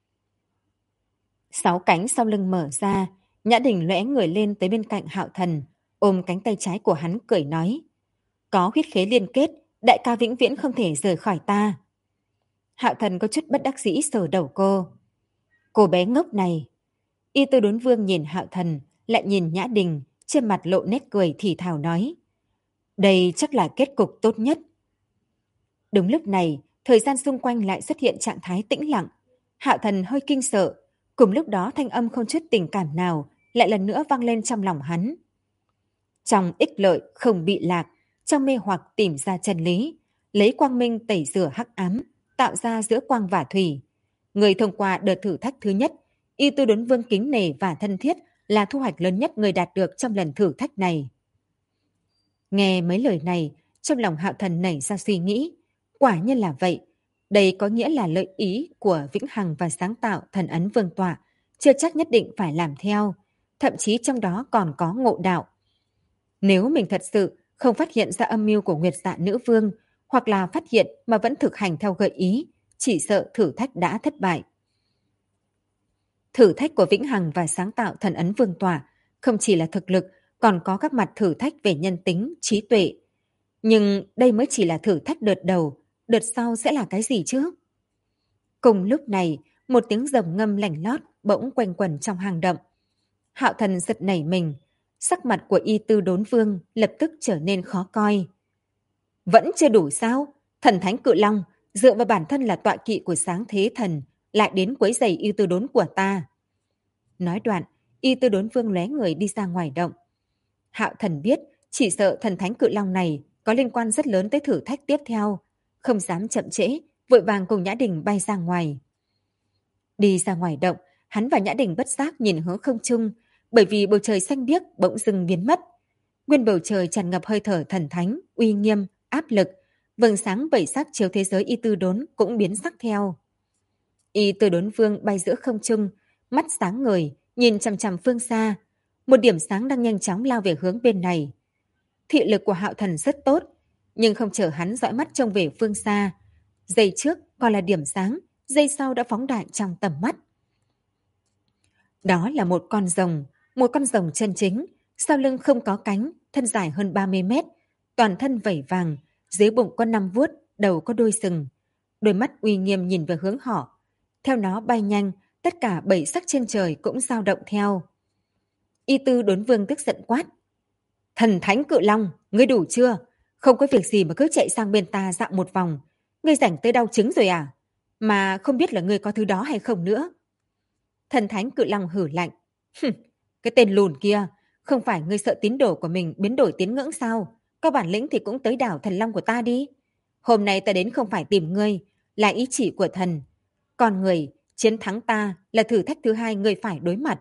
Speaker 1: 6 cánh sau lưng mở ra, Nhã Đình lóe người lên tới bên cạnh Hạo Thần, ôm cánh tay trái của hắn cười nói: "Có huyết khế liên kết, đại ca vĩnh viễn không thể rời khỏi ta." Hạo Thần có chút bất đắc dĩ sờ đầu cô. Cô bé ngốc này. Y Tư Đốn Vương nhìn Hạo Thần, lại nhìn Nhã Đình, trên mặt lộ nét cười thì thào nói: "Đây chắc là kết cục tốt nhất." Đúng lúc này, thời gian xung quanh lại xuất hiện trạng thái tĩnh lặng. Hạo Thần hơi kinh sợ, cùng lúc đó thanh âm không chút tình cảm nào lại lần nữa vang lên trong lòng hắn. Trong ích lợi không bị lạc, trong mê hoặc tìm ra chân lý, lấy quang minh tẩy rửa hắc ám, tạo ra giữa quang và thủy. Người thông qua đợt thử thách thứ nhất, Y Tư Đốn Vương kính nể và thân thiết là thu hoạch lớn nhất người đạt được trong lần thử thách này. Nghe mấy lời này, trong lòng Hạo Thần nảy ra suy nghĩ, quả nhiên là vậy. Đây có nghĩa là lợi ý của vĩnh hằng và sáng tạo thần ấn vương tọa, chưa chắc nhất định phải làm theo, thậm chí trong đó còn có ngộ đạo. Nếu mình thật sự không phát hiện ra âm mưu của Nguyệt Dạ Nữ Vương, hoặc là phát hiện mà vẫn thực hành theo gợi ý, chỉ sợ thử thách đã thất bại. Thử thách của vĩnh hằng và sáng tạo thần ấn vương tọa không chỉ là thực lực, còn có các mặt thử thách về nhân tính, trí tuệ. Nhưng đây mới chỉ là thử thách đợt đầu, đợt sau sẽ là cái gì chứ? Cùng lúc này, một tiếng rồng ngâm lành lót bỗng quanh quẩn trong hang động. Hạo Thần giật nảy mình, Sắc mặt của Y Tư Đốn Vương lập tức trở nên khó coi. Vẫn chưa đủ sao? Thần thánh cự long, dựa vào bản thân là tọa kỵ của sáng thế thần, lại đến quấy rầy Y Tư Đốn của ta. Nói đoạn, Y Tư Đốn Vương lóe người đi ra ngoài động. Hạo Thần biết, chỉ sợ thần thánh cự long này có liên quan rất lớn tới thử thách tiếp theo, không dám chậm trễ, vội vàng cùng Nhã Đình bay ra ngoài. Đi ra ngoài động, hắn và Nhã Đình bất giác nhìn hướng không trung, bởi vì bầu trời xanh biếc bỗng dưng biến mất. Nguyên bầu trời tràn ngập hơi thở thần thánh, uy nghiêm, áp lực, vầng sáng bảy sắc chiếu thế giới Y Tư Đốn cũng biến sắc theo. Y Tư Đốn Vương bay giữa không trung, mắt sáng ngời, nhìn chằm chằm phương xa. Một điểm sáng đang nhanh chóng lao về hướng bên này. Thị lực của Hạo Thần rất tốt, nhưng không chờ hắn dõi mắt trông về phương xa. Giây trước còn là điểm sáng, giây sau đã phóng đại trong tầm mắt. Đó là một con rồng chân chính, sau lưng không có cánh, thân dài hơn 30 mét, toàn thân vảy vàng, dưới bụng có 5 vuốt, đầu có đôi sừng. Đôi mắt uy nghiêm nhìn về hướng họ. Theo nó bay nhanh, tất cả 7 sắc trên trời cũng dao động theo. Y Tư Đốn Vương tức giận quát. Thần thánh cự long, ngươi đủ chưa? Không có việc gì mà cứ chạy sang bên ta dạo một vòng. Ngươi rảnh tới đau trứng rồi à? Mà không biết là ngươi có thứ đó hay không nữa. Thần thánh cự long hử lạnh. Cái tên lùn kia, không phải ngươi sợ tín đồ của mình biến đổi tín ngưỡng sao? Có bản lĩnh thì cũng tới đảo thần long của ta đi. Hôm nay ta đến không phải tìm ngươi, là ý chỉ của thần. Còn người, chiến thắng ta là thử thách thứ hai ngươi phải đối mặt.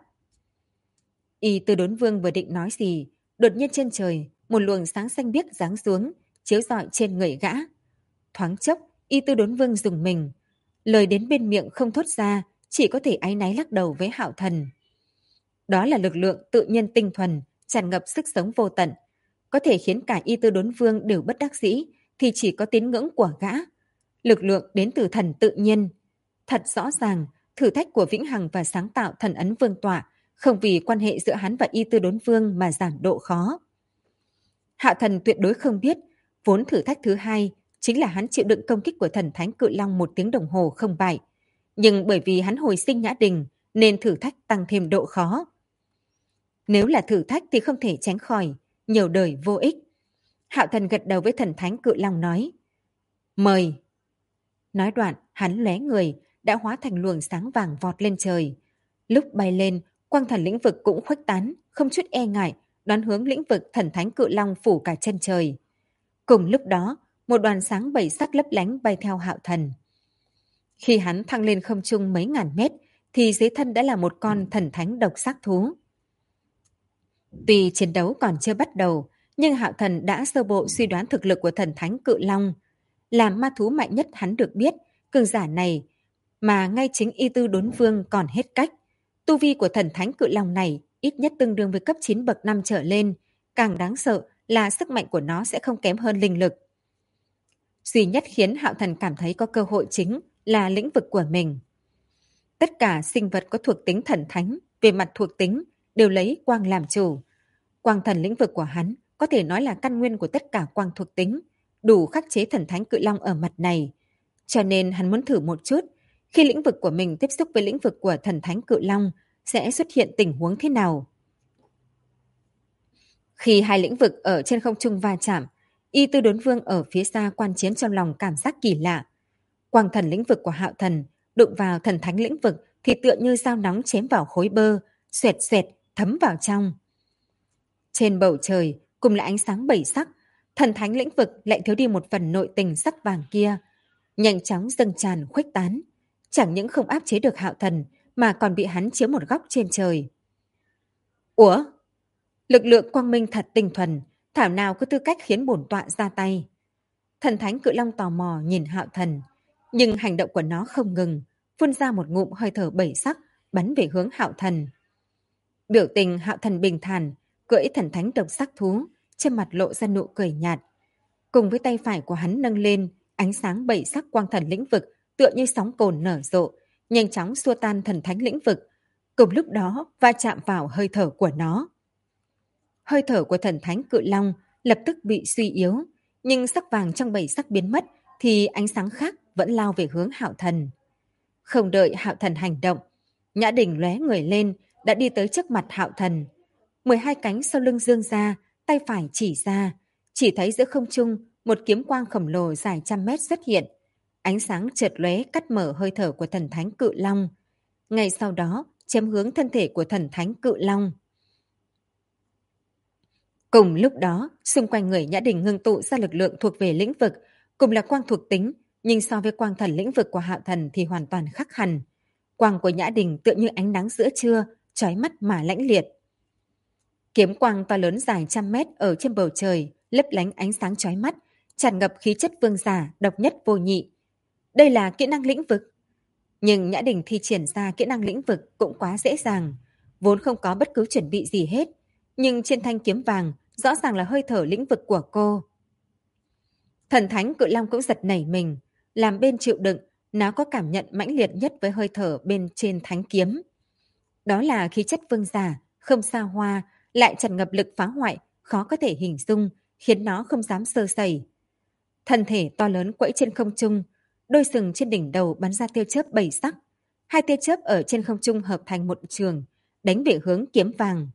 Speaker 1: Y Tư Đốn Vương vừa định nói gì, đột nhiên trên trời, một luồng sáng xanh biếc giáng xuống, chiếu rọi trên người gã. Thoáng chốc, Y Tư Đốn Vương dùng mình. Lời đến bên miệng không thốt ra, chỉ có thể áy náy lắc đầu với Hạo Thần. Đó là lực lượng tự nhiên tinh thuần, tràn ngập sức sống vô tận. Có thể khiến cả Y Tư Đốn Vương đều bất đắc dĩ, thì chỉ có tín ngưỡng của gã. Lực lượng đến từ thần tự nhiên. Thật rõ ràng, thử thách của Vĩnh Hằng và sáng tạo thần ấn vương tọa không vì quan hệ giữa hắn và Y Tư Đốn Vương mà giảm độ khó. Hạo Thần tuyệt đối không biết, vốn thử thách thứ hai chính là hắn chịu đựng công kích của thần thánh cự long 1 tiếng đồng hồ không bại. Nhưng bởi vì hắn hồi sinh Nhã Đình, nên thử thách tăng thêm độ khó. Nếu là thử thách thì không thể tránh khỏi, nhiều đời vô ích. Hạo Thần gật đầu với thần thánh cự long nói. Mời. Nói đoạn, hắn lóe người, đã hóa thành luồng sáng vàng vọt lên trời. Lúc bay lên, quang thần lĩnh vực cũng khuếch tán, không chút e ngại, đón hướng lĩnh vực thần thánh cự long phủ cả chân trời. Cùng lúc đó, một đoàn sáng 7 sắc lấp lánh bay theo Hạo Thần. Khi hắn thăng lên không trung mấy ngàn mét, thì dưới thân đã là một con thần thánh độc giác thú. Tuy chiến đấu còn chưa bắt đầu, nhưng Hạo Thần đã sơ bộ suy đoán thực lực của thần thánh cự long. Là ma thú mạnh nhất hắn được biết, cường giả này mà ngay chính Y Tư Đốn Vương còn hết cách. Tu vi của thần thánh cự long này ít nhất tương đương với cấp 9 bậc 5 trở lên, càng đáng sợ là sức mạnh của nó sẽ không kém hơn linh lực. Duy nhất khiến Hạo Thần cảm thấy có cơ hội chính là lĩnh vực của mình. Tất cả sinh vật có thuộc tính thần thánh về mặt thuộc tính đều lấy quang làm chủ. Quang thần lĩnh vực của hắn có thể nói là căn nguyên của tất cả quang thuộc tính, đủ khắc chế thần thánh cự long ở mặt này. Cho nên hắn muốn thử một chút, khi lĩnh vực của mình tiếp xúc với lĩnh vực của thần thánh cự long sẽ xuất hiện tình huống thế nào. Khi hai lĩnh vực ở trên không trung va chạm, Y Tư Đốn Vương ở phía xa quan chiến trong lòng cảm giác kỳ lạ. Quang thần lĩnh vực của Hạo Thần đụng vào thần thánh lĩnh vực thì tựa như dao nóng chém vào khối bơ, xoẹt xoẹt thấm vào trong. Trên bầu trời cùng là ánh sáng 7 sắc, thần thánh lĩnh vực lại thiếu đi một phần nội tình sắc vàng kia, nhanh chóng dâng tràn khuếch tán, chẳng những không áp chế được Hạo Thần mà còn bị hắn chiếm một góc trên trời. Ủa? Lực lượng quang minh thật tinh thuần, thảo nào có tư cách khiến bổn tọa ra tay. Thần thánh cự long tò mò nhìn Hạo Thần, nhưng hành động của nó không ngừng, phun ra một ngụm hơi thở 7 sắc, bắn về hướng Hạo Thần. Biểu tình Hạo Thần bình thản, cưỡi thần thánh độc sắc thú, trên mặt lộ ra nụ cười nhạt. Cùng với tay phải của hắn nâng lên, ánh sáng 7 sắc quang thần lĩnh vực tựa như sóng cồn nở rộ, nhanh chóng xua tan thần thánh lĩnh vực. Cùng lúc đó va chạm vào hơi thở của nó. Hơi thở của thần thánh cự long lập tức bị suy yếu, nhưng sắc vàng trong 7 sắc biến mất thì ánh sáng khác vẫn lao về hướng Hạo Thần. Không đợi Hạo Thần hành động, Nhã Đình lóe người lên, đã đi tới trước mặt Hạo Thần. 12 cánh sau lưng dương ra, tay phải chỉ ra, chỉ thấy giữa không trung một kiếm quang khổng lồ dài trăm mét xuất hiện. Ánh sáng chợt lóe cắt mở hơi thở của thần thánh cự long. Ngay sau đó, chém hướng thân thể của thần thánh cự long. Cùng lúc đó, xung quanh người Nhã Đình ngưng tụ ra lực lượng thuộc về lĩnh vực, cùng là quang thuộc tính, nhưng so với quang thần lĩnh vực của Hạo Thần thì hoàn toàn khác hẳn. Quang của Nhã Đình tựa như ánh nắng giữa trưa, chói mắt mà lãnh liệt. Kiếm quang to lớn dài trăm mét ở trên bầu trời, lấp lánh ánh sáng chói mắt, tràn ngập khí chất vương giả, độc nhất vô nhị. Đây là kỹ năng lĩnh vực. Nhưng Nhã Đình thi triển ra kỹ năng lĩnh vực cũng quá dễ dàng, vốn không có bất cứ chuẩn bị gì hết. Nhưng trên thanh kiếm vàng, rõ ràng là hơi thở lĩnh vực của cô. Thần thánh cự long cũng giật nảy mình, làm bên chịu đựng, nó có cảm nhận mãnh liệt nhất với hơi thở bên trên thánh kiếm. Đó là khí chất vương giả, không xa hoa, lại tràn ngập lực phá hoại, khó có thể hình dung, khiến nó không dám sơ sẩy. Thân thể to lớn quẫy trên không trung, đôi sừng trên đỉnh đầu bắn ra tia chớp bảy sắc. Hai tia chớp ở trên không trung hợp thành một trường, đánh về hướng kiếm vàng.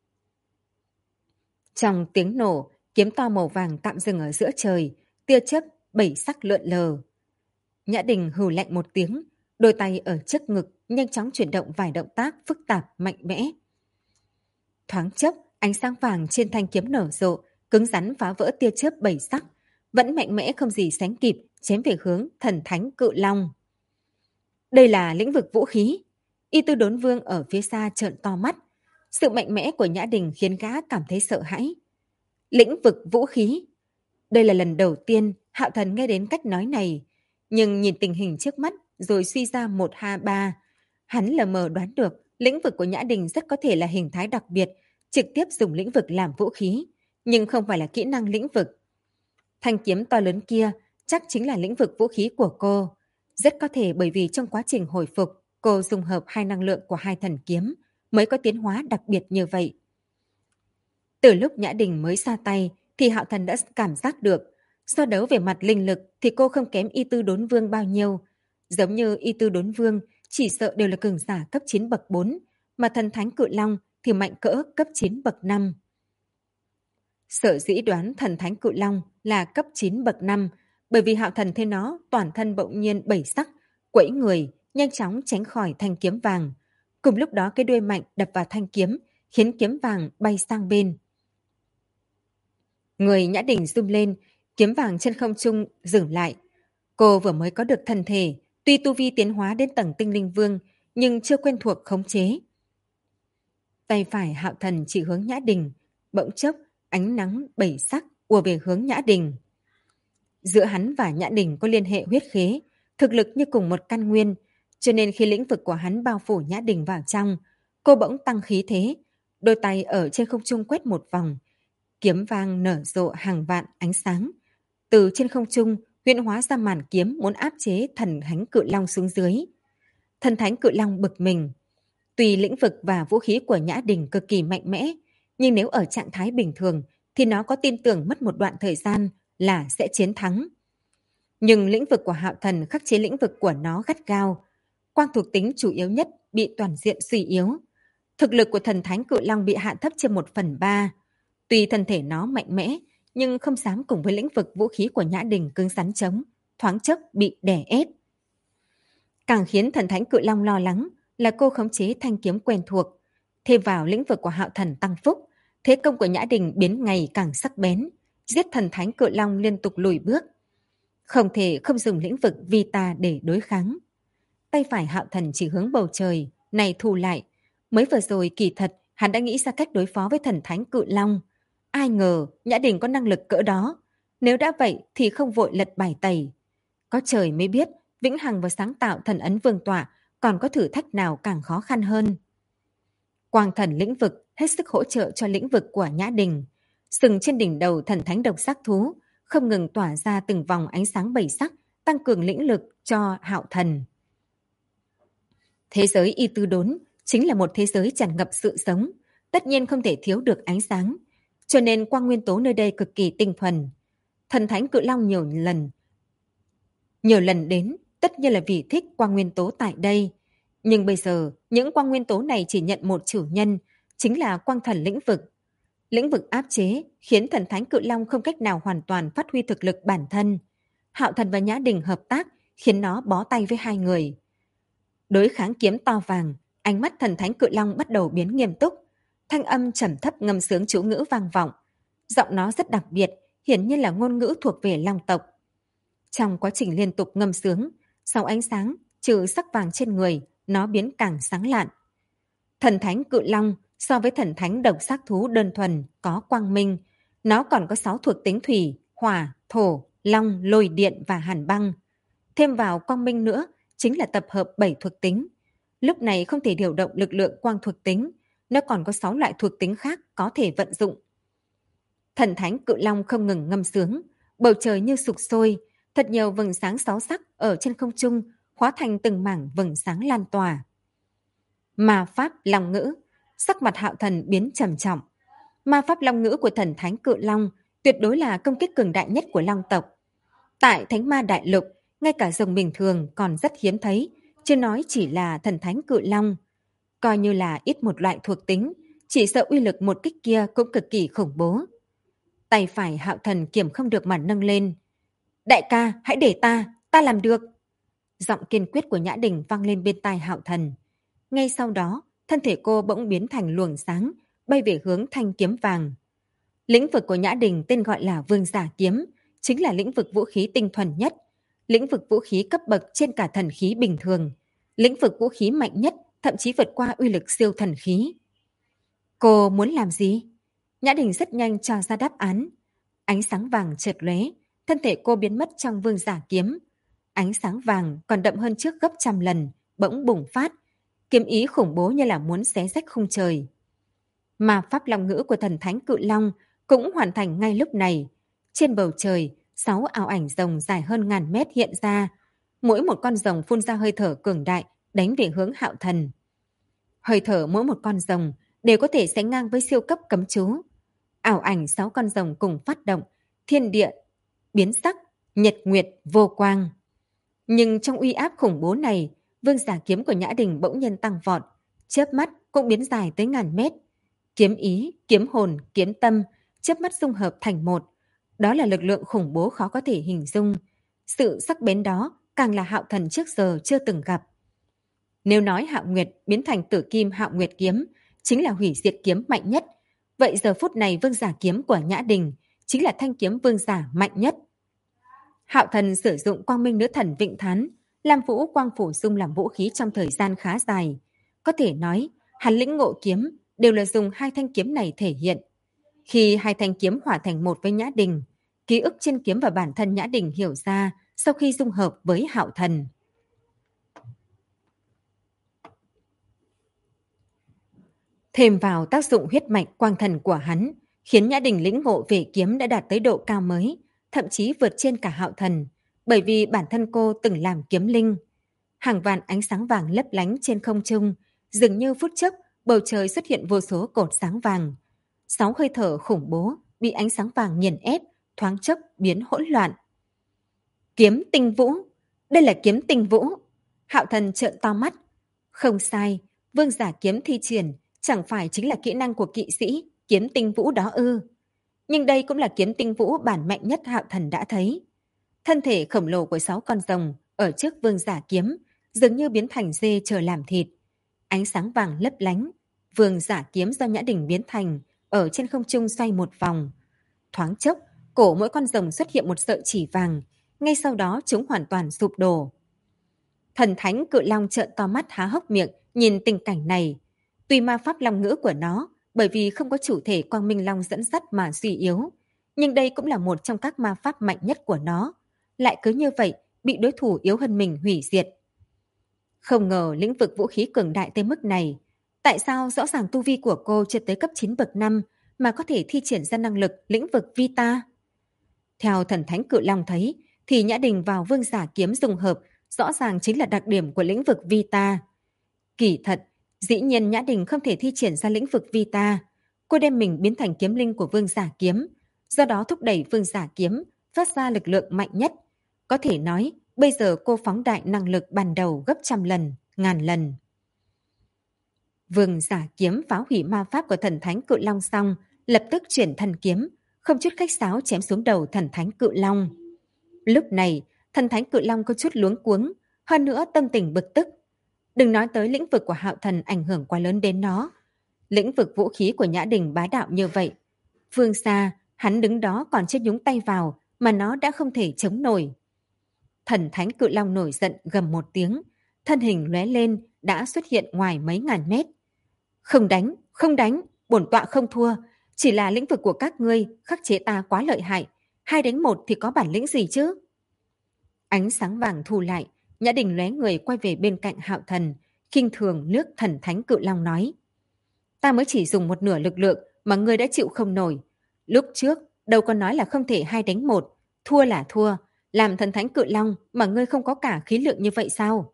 Speaker 1: Trong tiếng nổ, kiếm to màu vàng tạm dừng ở giữa trời, tia chớp bảy sắc lượn lờ. Nhã Đình hừ lạnh một tiếng, đôi tay ở trước ngực nhanh chóng chuyển động vài động tác phức tạp mạnh mẽ. Thoáng chốc, ánh sáng vàng trên thanh kiếm nở rộ, cứng rắn phá vỡ tia chớp bảy sắc, vẫn mạnh mẽ không gì sánh kịp, chém về hướng thần thánh cự long. Đây là lĩnh vực vũ khí. Y Tư Đốn Vương ở phía xa trợn to mắt. Sự mạnh mẽ của Nhã Đình khiến gã cảm thấy sợ hãi. Lĩnh vực vũ khí. Đây là lần đầu tiên Hạo Thần nghe đến cách nói này, nhưng nhìn tình hình trước mắt rồi suy ra 1, 2, 3, hắn lờ mờ đoán được lĩnh vực của Nhã Đình rất có thể là hình thái đặc biệt, trực tiếp dùng lĩnh vực làm vũ khí, nhưng không phải là kỹ năng lĩnh vực. Thanh kiếm to lớn kia chắc chính là lĩnh vực vũ khí của cô. Rất có thể bởi vì trong quá trình hồi phục, cô dùng hợp hai năng lượng của hai thần kiếm mới có tiến hóa đặc biệt như vậy. Từ lúc Nhã Đình mới ra tay thì Hạo Thần đã cảm giác được, so đấu về mặt linh lực thì cô không kém Y Tư Đốn Vương bao nhiêu. Giống như Y Tư Đốn Vương chỉ sợ đều là cường giả cấp 9 bậc 4, mà thần thánh cự long thì mạnh cỡ cấp 9 bậc 5. Sở dĩ đoán thần thánh cự long là cấp 9 bậc 5, bởi vì Hạo Thần thấy nó toàn thân bỗng nhiên bảy sắc, quẫy người, nhanh chóng tránh khỏi thanh kiếm vàng. Cùng lúc đó cái đuôi mạnh đập vào thanh kiếm, khiến kiếm vàng bay sang bên. Người Nhã Đình rung lên, kiếm vàng trên không trung dừng lại. Cô vừa mới có được thân thể, tuy tu vi tiến hóa đến tầng tinh linh vương, nhưng chưa quen thuộc khống chế. Tay phải Hạo Thần chỉ hướng Nhã Đình, bỗng chốc ánh nắng bảy sắc ùa về hướng Nhã Đình. Giữa hắn và Nhã Đình có liên hệ huyết khế, thực lực như cùng một căn nguyên, cho nên khi lĩnh vực của hắn bao phủ Nhã Đình vào trong, cô bỗng tăng khí thế, đôi tay ở trên không trung quét một vòng, kiếm vang nở rộ hàng vạn ánh sáng. Từ trên không trung huyễn hóa ra màn kiếm muốn áp chế thần thánh cự long xuống dưới. Thần thánh cự long bực mình. Tuy lĩnh vực và vũ khí của Nhã Đình cực kỳ mạnh mẽ, nhưng nếu ở trạng thái bình thường thì nó có tin tưởng mất một đoạn thời gian là sẽ chiến thắng. Nhưng lĩnh vực của Hạo Thần khắc chế lĩnh vực của nó gắt gao. Quang thuộc tính chủ yếu nhất bị toàn diện suy yếu. Thực lực của thần thánh cự long bị hạ thấp trên 1/3. Tuy thân thể nó mạnh mẽ, nhưng không dám cùng với lĩnh vực vũ khí của Nhã Đình cứng rắn chống, thoáng chốc bị đè ép. Càng khiến thần thánh cự long lo lắng là cô khống chế thanh kiếm quen thuộc. Thêm vào lĩnh vực của Hạo Thần tăng phúc, thế công của Nhã Đình biến ngày càng sắc bén, giết thần thánh cự long liên tục lùi bước. Không thể không dùng lĩnh vực Vita để đối kháng. Tay phải Hạo Thần chỉ hướng bầu trời, này thu lại. Mới vừa rồi kỳ thật, hắn đã nghĩ ra cách đối phó với thần thánh cự long. Ai ngờ Nhã Đình có năng lực cỡ đó. Nếu đã vậy thì không vội lật bài tẩy. Có trời mới biết, vĩnh hằng và sáng tạo thần ấn vương tọa còn có thử thách nào càng khó khăn hơn. Quang thần lĩnh vực hết sức hỗ trợ cho lĩnh vực của Nhã Đình. Sừng trên đỉnh đầu thần thánh độc sắc thú không ngừng tỏa ra từng vòng ánh sáng bảy sắc, tăng cường lĩnh lực cho Hạo Thần. Thế giới Y Tư Đốn chính là một thế giới tràn ngập sự sống, tất nhiên không thể thiếu được ánh sáng, cho nên quang nguyên tố nơi đây cực kỳ tinh thuần. Thần thánh cự long nhiều lần đến, tất nhiên là vì thích quang nguyên tố tại đây. Nhưng bây giờ, những quang nguyên tố này chỉ nhận một chủ nhân, chính là quang thần lĩnh vực. Lĩnh vực áp chế khiến thần thánh cự long không cách nào hoàn toàn phát huy thực lực bản thân. Hạo Thần và Nhã Đình hợp tác khiến nó bó tay với hai người. Đối kháng kiếm to vàng, ánh mắt thần thánh cự long bắt đầu biến nghiêm túc. Thanh âm trầm thấp ngâm sướng chú ngữ vang vọng. Giọng nó rất đặc biệt, hiển nhiên là ngôn ngữ thuộc về long tộc. Trong quá trình liên tục ngâm sướng, sau ánh sáng, trừ sắc vàng trên người, nó biến càng sáng lạn. Thần thánh cự long so với thần thánh độc giác thú đơn thuần có quang minh, nó còn có 6 thuộc tính thủy, hỏa, thổ, long, lôi điện và hàn băng. Thêm vào quang minh nữa, chính là tập hợp 7 thuộc tính. Lúc này không thể điều động lực lượng quang thuộc tính, nó còn có 6 loại thuộc tính khác có thể vận dụng. Thần thánh cự long không ngừng ngâm sướng, bầu trời như sục sôi, thật nhiều vầng sáng 6 sắc ở trên không trung hóa thành từng mảng vầng sáng lan tỏa. Ma pháp long ngữ, sắc mặt Hạo Thần biến trầm trọng. Ma pháp long ngữ của thần thánh cự long tuyệt đối là công kích cường đại nhất của long tộc. Tại Thánh Ma Đại Lục, ngay cả rồng bình thường còn rất hiếm thấy, chưa nói chỉ là thần thánh cự long. Coi như là ít một loại thuộc tính, chỉ sợ uy lực một kích kia cũng cực kỳ khủng bố. Tay phải Hạo Thần kiềm không được mà nâng lên. Đại ca, hãy để ta làm được. Giọng kiên quyết của Nhã Đình vang lên bên tai Hạo Thần. Ngay sau đó, thân thể cô bỗng biến thành luồng sáng, bay về hướng thanh kiếm vàng. Lĩnh vực của Nhã Đình tên gọi là Vương Giả Kiếm, chính là lĩnh vực vũ khí tinh thuần nhất, lĩnh vực vũ khí cấp bậc trên cả thần khí bình thường, lĩnh vực vũ khí mạnh nhất, thậm chí vượt qua uy lực siêu thần khí. Cô muốn làm gì? Nhã Đình rất nhanh cho ra đáp án. Ánh sáng vàng chợt lóe, thân thể cô biến mất trong Vương Giả Kiếm. Ánh sáng vàng còn đậm hơn trước gấp trăm lần, bỗng bùng phát, kiếm ý khủng bố như là muốn xé rách khung trời. Mà pháp long ngữ của thần thánh cự long cũng hoàn thành ngay lúc này. Trên bầu trời, 6 ảo ảnh rồng dài hơn ngàn mét hiện ra. Mỗi một con rồng phun ra hơi thở cường đại, đánh về hướng Hạo Thần. Hơi thở mỗi một con rồng đều có thể sánh ngang với siêu cấp cấm chú. Ảo ảnh 6 con rồng cùng phát động, thiên địa, biến sắc, nhật nguyệt, vô quang. Nhưng trong uy áp khủng bố này, Vương Giả Kiếm của Nhã Đình bỗng nhiên tăng vọt, chớp mắt cũng biến dài tới ngàn mét. Kiếm ý, kiếm hồn, kiếm tâm, chớp mắt dung hợp thành một. Đó là lực lượng khủng bố khó có thể hình dung. Sự sắc bén đó càng là Hạo Thần trước giờ chưa từng gặp. Nếu nói Hạo Nguyệt biến thành Tử Kim Hạo Nguyệt kiếm chính là hủy diệt kiếm mạnh nhất, vậy giờ phút này Vương Giả Kiếm của Nhã Đình chính là thanh kiếm vương giả mạnh nhất. Hạo Thần sử dụng Quang Minh Nữ Thần Vịnh Thán, Lam Vũ Quang Phổ Dung làm vũ khí trong thời gian khá dài. Có thể nói, hắn lĩnh ngộ kiếm đều là dùng hai thanh kiếm này thể hiện. Khi hai thanh kiếm hòa thành một với Nhã Đình, ký ức trên kiếm và bản thân Nhã Đình hiểu ra sau khi dung hợp với Hạo Thần. Thêm vào tác dụng huyết mạch quang thần của hắn, khiến Nhã Đình lĩnh ngộ về kiếm đã đạt tới độ cao mới, thậm chí vượt trên cả Hạo Thần, bởi vì bản thân cô từng làm kiếm linh. Hàng vạn ánh sáng vàng lấp lánh trên không trung, dường như phút chốc bầu trời xuất hiện vô số cột sáng vàng. 6 hơi thở khủng bố bị ánh sáng vàng nghiền ép, thoáng chốc biến hỗn loạn. Kiếm tinh vũ, đây là kiếm tinh vũ. Hạo Thần trợn to mắt. Không sai, Vương Giả Kiếm thi triển chẳng phải chính là kỹ năng của kỵ sĩ kiếm tinh vũ đó ư? Nhưng đây cũng là kiếm tinh vũ bản mạnh nhất Hạo Thần đã thấy. Thân thể khổng lồ của 6 con rồng ở trước Vương Giả Kiếm dường như biến thành dê chờ làm thịt. Ánh sáng vàng lấp lánh, Vương Giả Kiếm do Nhã Đình biến thành ở trên không trung xoay một vòng. Thoáng chốc, cổ mỗi con rồng xuất hiện một sợi chỉ vàng, ngay sau đó chúng hoàn toàn sụp đổ. Thần thánh cự long trợn to mắt há hốc miệng nhìn tình cảnh này. Tuy ma pháp long ngữ của nó bởi vì không có chủ thể quang minh long dẫn dắt mà suy yếu, nhưng đây cũng là một trong các ma pháp mạnh nhất của nó. Lại cứ như vậy bị đối thủ yếu hơn mình hủy diệt. Không ngờ lĩnh vực vũ khí cường đại tới mức này. Tại sao rõ ràng tu vi của cô chưa tới cấp 9 bậc 5 mà có thể thi triển ra năng lực lĩnh vực Vita? Theo thần thánh cự long thấy, thì Nhã Đình vào Vương Giả Kiếm dùng hợp rõ ràng chính là đặc điểm của lĩnh vực Vita. Kỳ thật, dĩ nhiên Nhã Đình không thể thi triển ra lĩnh vực Vita. Cô đem mình biến thành kiếm linh của Vương Giả Kiếm, do đó thúc đẩy Vương Giả Kiếm phát ra lực lượng mạnh nhất. Có thể nói, bây giờ cô phóng đại năng lực ban đầu gấp trăm lần, ngàn lần. Vương giả kiếm phá hủy ma pháp của thần thánh cự long xong, lập tức chuyển thần kiếm, không chút khách sáo chém xuống đầu thần thánh cự long. Lúc này, thần thánh cự long có chút luống cuống, hơn nữa tâm tình bực tức. Đừng nói tới lĩnh vực của Hạo Thần ảnh hưởng quá lớn đến nó. Lĩnh vực vũ khí của Nhã Đình bá đạo như vậy. Phương xa, hắn đứng đó còn chưa nhúng tay vào mà nó đã không thể chống nổi. Thần thánh cự long nổi giận gầm một tiếng, thân hình lóe lên đã xuất hiện ngoài mấy ngàn mét. Không đánh, không đánh, bổn tọa không thua. Chỉ là lĩnh vực của các ngươi khắc chế ta quá lợi hại. 2 đánh 1 thì có bản lĩnh gì chứ? Ánh sáng vàng thu lại, Nhã Đình lóe người quay về bên cạnh Hạo Thần, khinh thường liếc thần thánh cự long nói. Ta mới chỉ dùng một nửa lực lượng mà ngươi đã chịu không nổi. Lúc trước, đâu có nói là không thể 2 đánh 1, thua là thua. Làm thần thánh cự long mà ngươi không có cả khí lượng như vậy sao?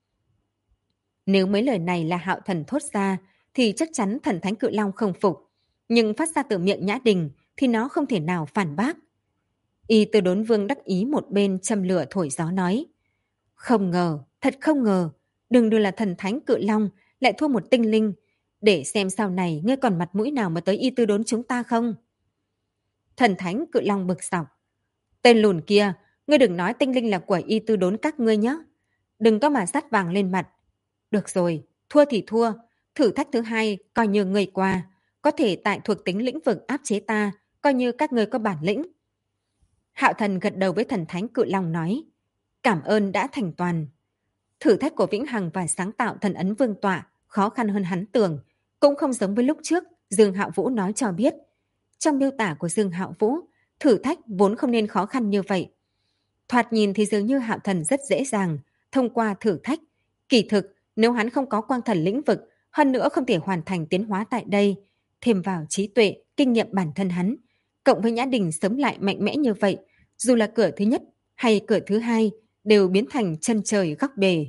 Speaker 1: Nếu mấy lời này là Hạo Thần thốt ra, thì chắc chắn thần thánh cự long không phục. Nhưng phát ra từ miệng Nhã Đình thì nó không thể nào phản bác. Y Tư Đốn Vương đắc ý một bên châm lửa thổi gió nói. Không ngờ, thật không ngờ, đừng đưa là thần thánh cự long lại thua một tinh linh. Để xem sau này ngươi còn mặt mũi nào mà tới Y Tư Đốn chúng ta không? Thần thánh cự long bực dọc. Tên lùn kia, ngươi đừng nói tinh linh là của Y Tư Đốn các ngươi nhé. Đừng có mà sắt vàng lên mặt. Được rồi, thua thì thua. Thử thách thứ 2 coi như người qua. Có thể tại thuộc tính lĩnh vực áp chế ta, coi như các ngươi có bản lĩnh. Hạo Thần gật đầu với thần thánh cự long nói. Cảm ơn đã thành toàn. Thử thách của Vĩnh Hằng và sáng tạo thần ấn vương tọa khó khăn hơn hắn tưởng. Cũng không giống với lúc trước, Dương Hạo Vũ nói cho biết. Trong miêu tả của Dương Hạo Vũ, thử thách vốn không nên khó khăn như vậy. Thoạt nhìn thì dường như Hạo Thần rất dễ dàng, thông qua thử thách. Kỳ thực, nếu hắn không có quang thần lĩnh vực, hơn nữa không thể hoàn thành tiến hóa tại đây, thêm vào trí tuệ, kinh nghiệm bản thân hắn, cộng với Nhã Đình sống lại mạnh mẽ như vậy, dù là cửa thứ nhất hay cửa thứ 2 đều biến thành chân trời góc bề.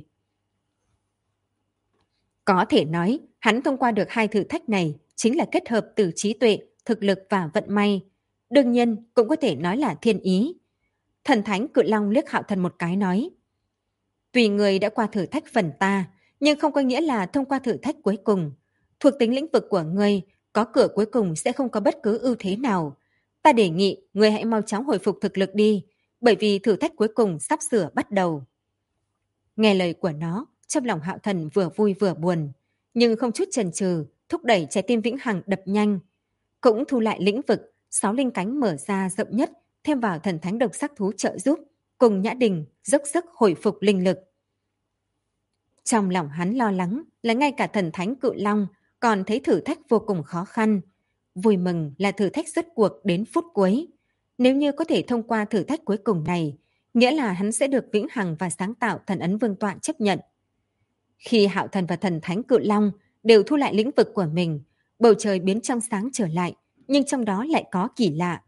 Speaker 1: Có thể nói, hắn thông qua được 2 thử thách này chính là kết hợp từ trí tuệ, thực lực và vận may. Đương nhiên, cũng có thể nói là thiên ý. Thần thánh cự long liếc Hạo Thần một cái nói. Tùy người đã qua thử thách phần ta, nhưng không có nghĩa là thông qua thử thách cuối cùng. Thuộc tính lĩnh vực của ngươi, có cửa cuối cùng sẽ không có bất cứ ưu thế nào. Ta đề nghị ngươi hãy mau chóng hồi phục thực lực đi, bởi vì thử thách cuối cùng sắp sửa bắt đầu. Nghe lời của nó, trong lòng Hạo Thần vừa vui vừa buồn, nhưng không chút chần chừ, thúc đẩy trái tim Vĩnh Hằng đập nhanh. Cũng thu lại lĩnh vực, 6 linh cánh mở ra rộng nhất, thêm vào thần thánh độc sắc thú trợ giúp, cùng Nhã Đình dốc sức hồi phục linh lực. Trong lòng hắn lo lắng là ngay cả thần thánh cự long còn thấy thử thách vô cùng khó khăn. Vui mừng là thử thách rốt cuộc đến phút cuối. Nếu như có thể thông qua thử thách cuối cùng này, nghĩa là hắn sẽ được Vĩnh Hằng và sáng tạo thần ấn vương tọa chấp nhận. Khi Hạo Thần và thần thánh cự long đều thu lại lĩnh vực của mình, bầu trời biến trong sáng trở lại, nhưng trong đó lại có kỳ lạ.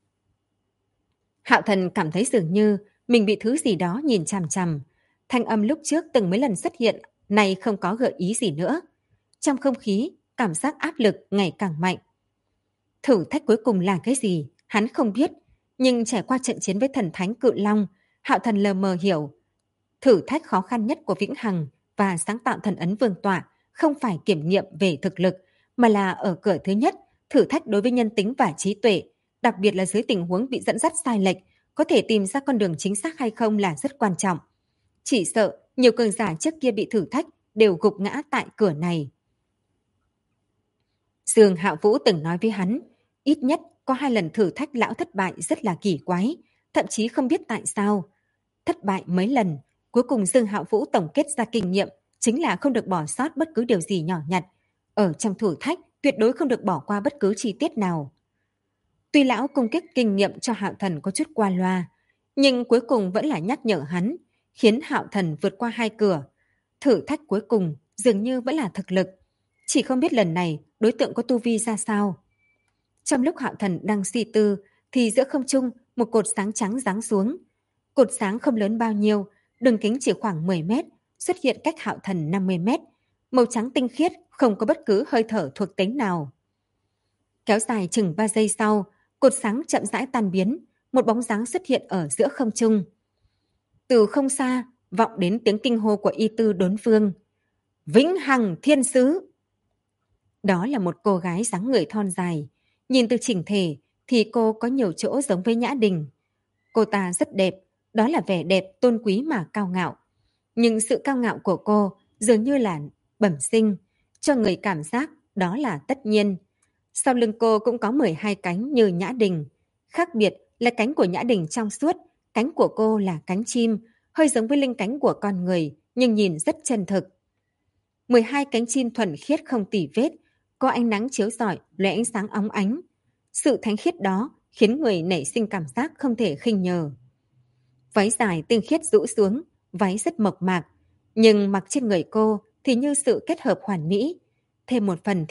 Speaker 1: Hạo Thần cảm thấy dường như mình bị thứ gì đó nhìn chằm chằm. Thanh âm lúc trước từng mấy lần xuất hiện, nay không có gợi ý gì nữa. Trong không khí, cảm giác áp lực ngày càng mạnh. Thử thách cuối cùng là cái gì, hắn không biết. Nhưng trải qua trận chiến với thần thánh cự long, Hạo Thần lờ mờ hiểu. Thử thách khó khăn nhất của Vĩnh Hằng và sáng tạo thần ấn vương tọa không phải kiểm nghiệm về thực lực, mà là ở cửa thứ nhất, thử thách đối với nhân tính và trí tuệ, đặc biệt là dưới tình huống bị dẫn dắt sai lệch, có thể tìm ra con đường chính xác hay không là rất quan trọng. Chỉ sợ nhiều cường giả trước kia bị thử thách đều gục ngã tại cửa này. Dương Hạo Vũ từng nói với hắn, ít nhất có 2 lần thử thách lão thất bại rất là kỳ quái, thậm chí không biết tại sao. Thất bại mấy lần, cuối cùng Dương Hạo Vũ tổng kết ra kinh nghiệm chính là không được bỏ sót bất cứ điều gì nhỏ nhặt. Ở trong thử thách tuyệt đối không được bỏ qua bất cứ chi tiết nào. Tuy lão cung cấp kinh nghiệm cho Hạo Thần có chút qua loa, nhưng cuối cùng vẫn là nhắc nhở hắn, khiến Hạo Thần vượt qua 2 cửa. Thử thách cuối cùng dường như vẫn là thực lực, chỉ không biết lần này đối tượng có tu vi ra sao. Trong lúc Hạo Thần đang suy tư, thì giữa không trung một cột sáng trắng giáng xuống. Cột sáng không lớn bao nhiêu, đường kính chỉ khoảng 10 mét, xuất hiện cách Hạo Thần 50 mét. Màu trắng tinh khiết, không có bất cứ hơi thở thuộc tính nào. Kéo dài chừng 3 giây sau, cột sáng chậm rãi tan biến, một bóng dáng xuất hiện ở giữa không trung. Từ không xa, vọng đến tiếng kinh hô của Y Tư Đốn Vương. Vĩnh Hằng Thiên Sứ! Đó là một cô gái dáng người thon dài. Nhìn từ chỉnh thể thì cô có nhiều chỗ giống với Nhã Đình. Cô ta rất đẹp, đó là vẻ đẹp tôn quý mà cao ngạo. Nhưng sự cao ngạo của cô dường như là bẩm sinh, cho người cảm giác đó là tất nhiên. Sau lưng cô cũng có 12 cánh như Nhã Đình. Khác biệt là cánh của Nhã Đình trong suốt, cánh của cô là cánh chim, hơi giống với linh cánh của con người, nhưng nhìn rất chân thực. 12 cánh chim thuần khiết không tỉ vết, có ánh nắng chiếu rọi, lóe ánh sáng óng ánh. Sự thánh khiết đó khiến người nảy sinh cảm giác không thể khinh nhờ. Váy dài tinh khiết rũ xuống, váy rất mộc mạc, nhưng mặc trên người cô thì như sự kết hợp hoàn mỹ. Thêm một phần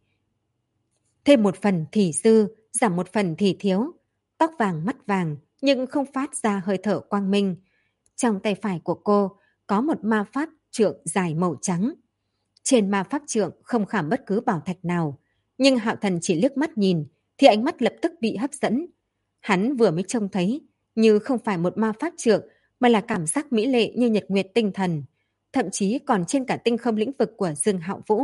Speaker 1: thì dư, giảm một phần thì thiếu. Tóc vàng mắt vàng nhưng không phát ra hơi thở quang minh. Trong tay phải của cô có một ma pháp trượng dài màu trắng. Trên ma pháp trượng không khảm bất cứ bảo thạch nào, nhưng Hạo Thần chỉ liếc mắt nhìn thì ánh mắt lập tức bị hấp dẫn. Hắn vừa mới trông thấy như không phải một ma pháp trượng mà là cảm giác mỹ lệ như nhật nguyệt tinh thần, thậm chí còn trên cả tinh không lĩnh vực của Dương Hạo Vũ.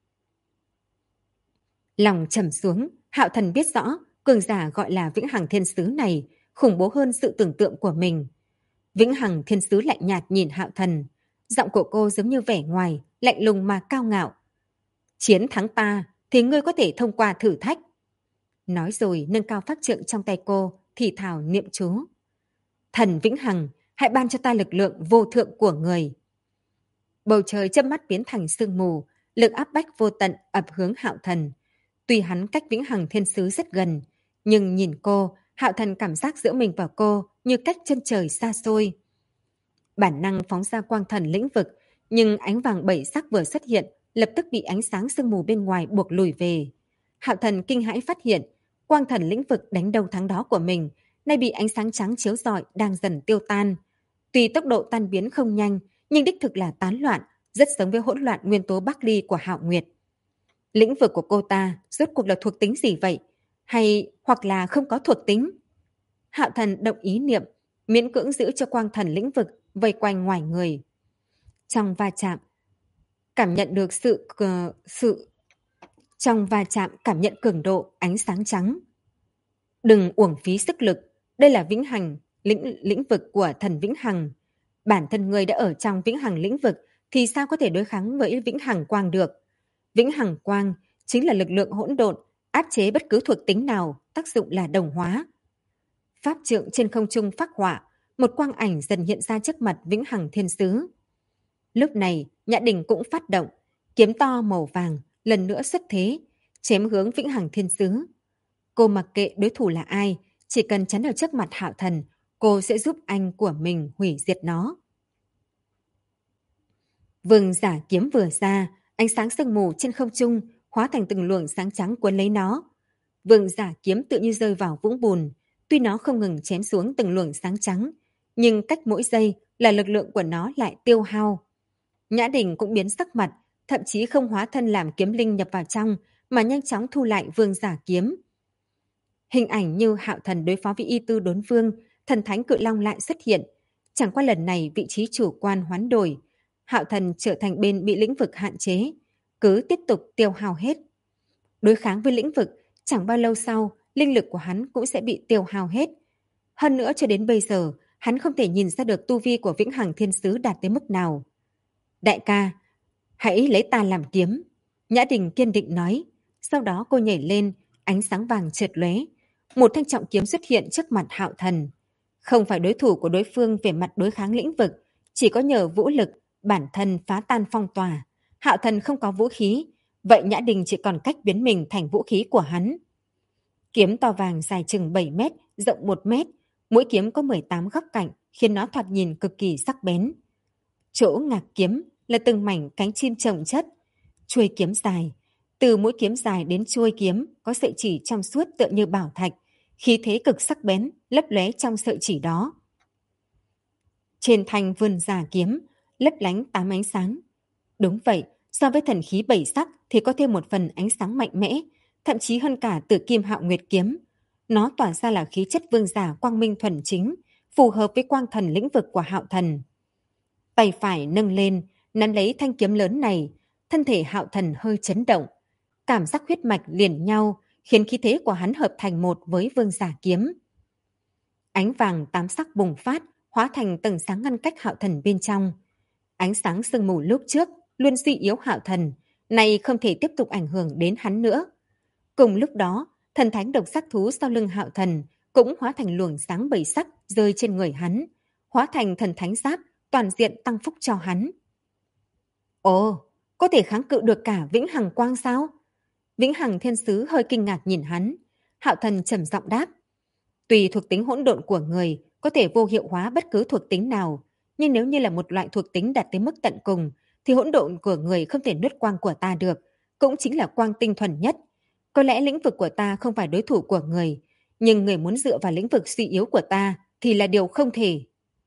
Speaker 1: Lòng trầm xuống, Hạo Thần biết rõ cường giả gọi là Vĩnh Hằng Thiên Sứ này khủng bố hơn sự tưởng tượng của mình. Vĩnh Hằng Thiên Sứ lạnh nhạt nhìn Hạo Thần, giọng của cô giống như vẻ ngoài, lạnh lùng mà cao ngạo. Chiến thắng ta thì ngươi có thể thông qua thử thách. Nói rồi nâng cao pháp trượng trong tay cô, thì thào niệm chú. Thần Vĩnh Hằng, hãy ban cho ta lực lượng vô thượng của người. Bầu trời chớp mắt biến thành sương mù, lực áp bách vô tận ập hướng Hạo Thần. Tuy hắn cách Vĩnh Hằng Thiên Sứ rất gần, nhưng nhìn cô, Hạo Thần cảm giác giữa mình và cô như cách chân trời xa xôi. Bản năng phóng ra quang thần lĩnh vực, nhưng ánh vàng bảy sắc vừa xuất hiện, lập tức bị ánh sáng sương mù bên ngoài buộc lùi về. Hạo Thần kinh hãi phát hiện, quang thần lĩnh vực đánh đầu thắng đó của mình, nay bị ánh sáng trắng chiếu rọi đang dần tiêu tan. Tuy tốc độ tan biến không nhanh, nhưng đích thực là tán loạn, rất giống với hỗn loạn nguyên tố Bắc Ly của Hạo Nguyệt. Lĩnh vực của cô ta rốt cuộc là thuộc tính gì vậy? Hay hoặc là không có thuộc tính? Hạo Thần động ý niệm, miễn cưỡng giữ cho quang thần lĩnh vực vây quanh ngoài người. Trong va chạm, cảm nhận được trong va chạm cảm nhận cường độ ánh sáng trắng. Đừng uổng phí sức lực, đây là vĩnh hằng lĩnh vực của thần Vĩnh Hằng. Bản thân người đã ở trong Vĩnh Hằng lĩnh vực thì sao có thể đối kháng với Vĩnh Hằng quang được? Vĩnh Hằng quang chính là lực lượng hỗn độn, áp chế bất cứ thuộc tính nào, tác dụng là đồng hóa. Pháp trượng trên không trung phác họa, một quang ảnh dần hiện ra trước mặt Vĩnh Hằng Thiên Sứ. Lúc này, Nhã Đình cũng phát động, kiếm to màu vàng lần nữa xuất thế, chém hướng Vĩnh Hằng Thiên Sứ. Cô mặc kệ đối thủ là ai, chỉ cần chắn ở trước mặt Hạo Thần, cô sẽ giúp anh của mình hủy diệt nó. Vương giả kiếm vừa ra, ánh sáng sương mù trên không trung hóa thành từng luồng sáng trắng cuốn lấy nó. Vương giả kiếm tự như rơi vào vũng bùn, tuy nó không ngừng chém xuống từng luồng sáng trắng, nhưng cách mỗi giây là lực lượng của nó lại tiêu hao. Nhã Đình cũng biến sắc mặt, thậm chí không hóa thân làm kiếm linh nhập vào trong, mà nhanh chóng thu lại vương giả kiếm. Hình ảnh như Hạo Thần đối phó với Y Tư Đốn Vương, thần thánh cự long lại xuất hiện. Chẳng qua lần này vị trí chủ quan hoán đổi, Hạo Thần trở thành bên bị lĩnh vực hạn chế, cứ tiếp tục tiêu hao hết. Đối kháng với lĩnh vực, chẳng bao lâu sau, linh lực của hắn cũng sẽ bị tiêu hao hết. Hơn nữa cho đến bây giờ, hắn không thể nhìn ra được tu vi của Vĩnh Hằng Thiên Sứ đạt tới mức nào. Đại ca, hãy lấy ta làm kiếm. Nhã Đình kiên định nói. Sau đó cô nhảy lên, ánh sáng vàng chợt lóe. Một thanh trọng kiếm xuất hiện trước mặt Hạo Thần. Không phải đối thủ của đối phương về mặt đối kháng lĩnh vực, chỉ có nhờ vũ lực, bản thân phá tan phong tỏa. Hạo Thần không có vũ khí, vậy Nhã Đình chỉ còn cách biến mình thành vũ khí của hắn. Kiếm to vàng dài chừng 7 mét, rộng 1 mét, mỗi kiếm có 18 góc cạnh, khiến nó thoạt nhìn cực kỳ sắc bén. Chỗ ngạc kiếm là từng mảnh cánh chim chồng chất, chuôi kiếm dài. Từ mũi kiếm dài đến chuôi kiếm có sợi chỉ trong suốt tựa như bảo thạch, khí thế cực sắc bén, lấp lóe trong sợi chỉ đó. Trên thanh vươn giả kiếm, lấp lánh 8 ánh sáng. Đúng vậy, so với thần khí 7 sắc thì có thêm một phần ánh sáng mạnh mẽ, thậm chí hơn cả Tử Kim Hạo Nguyệt kiếm. Nó tỏa ra là khí chất vương giả quang minh thuần chính, phù hợp với quang thần lĩnh vực của Hạo Thần. Tay phải nâng lên, nắm lấy thanh kiếm lớn này, thân thể Hạo Thần hơi chấn động. cảm giác huyết mạch liền nhau, khiến khí thế của hắn hợp thành một với vương giả kiếm. Ánh vàng tám sắc bùng phát, hóa thành tầng sáng ngăn cách Hạo Thần bên trong. Ánh sáng sương mù lúc trước luôn suy yếu Hạo Thần, nay không thể tiếp tục ảnh hưởng đến hắn nữa. Cùng lúc đó, thần thánh độc sắc thú sau lưng Hạo Thần cũng hóa thành luồng sáng bảy sắc rơi trên người hắn, hóa thành thần thánh giáp, toàn diện tăng phúc cho hắn. Ồ, có thể kháng cự được cả Vĩnh Hằng Quang sao? Vĩnh Hằng Thiên Sứ hơi kinh ngạc nhìn hắn. Hạo Thần trầm giọng đáp. Tùy thuộc tính hỗn độn của người có thể vô hiệu hóa bất cứ thuộc tính nào, nhưng nếu như là một loại thuộc tính đạt tới mức tận cùng, thì hỗn độn của người không thể nuốt quang của ta được, cũng chính là quang tinh thuần nhất. Có lẽ lĩnh vực của ta không phải đối thủ của người, nhưng người muốn dựa vào lĩnh vực suy yếu của ta thì là điều không thể.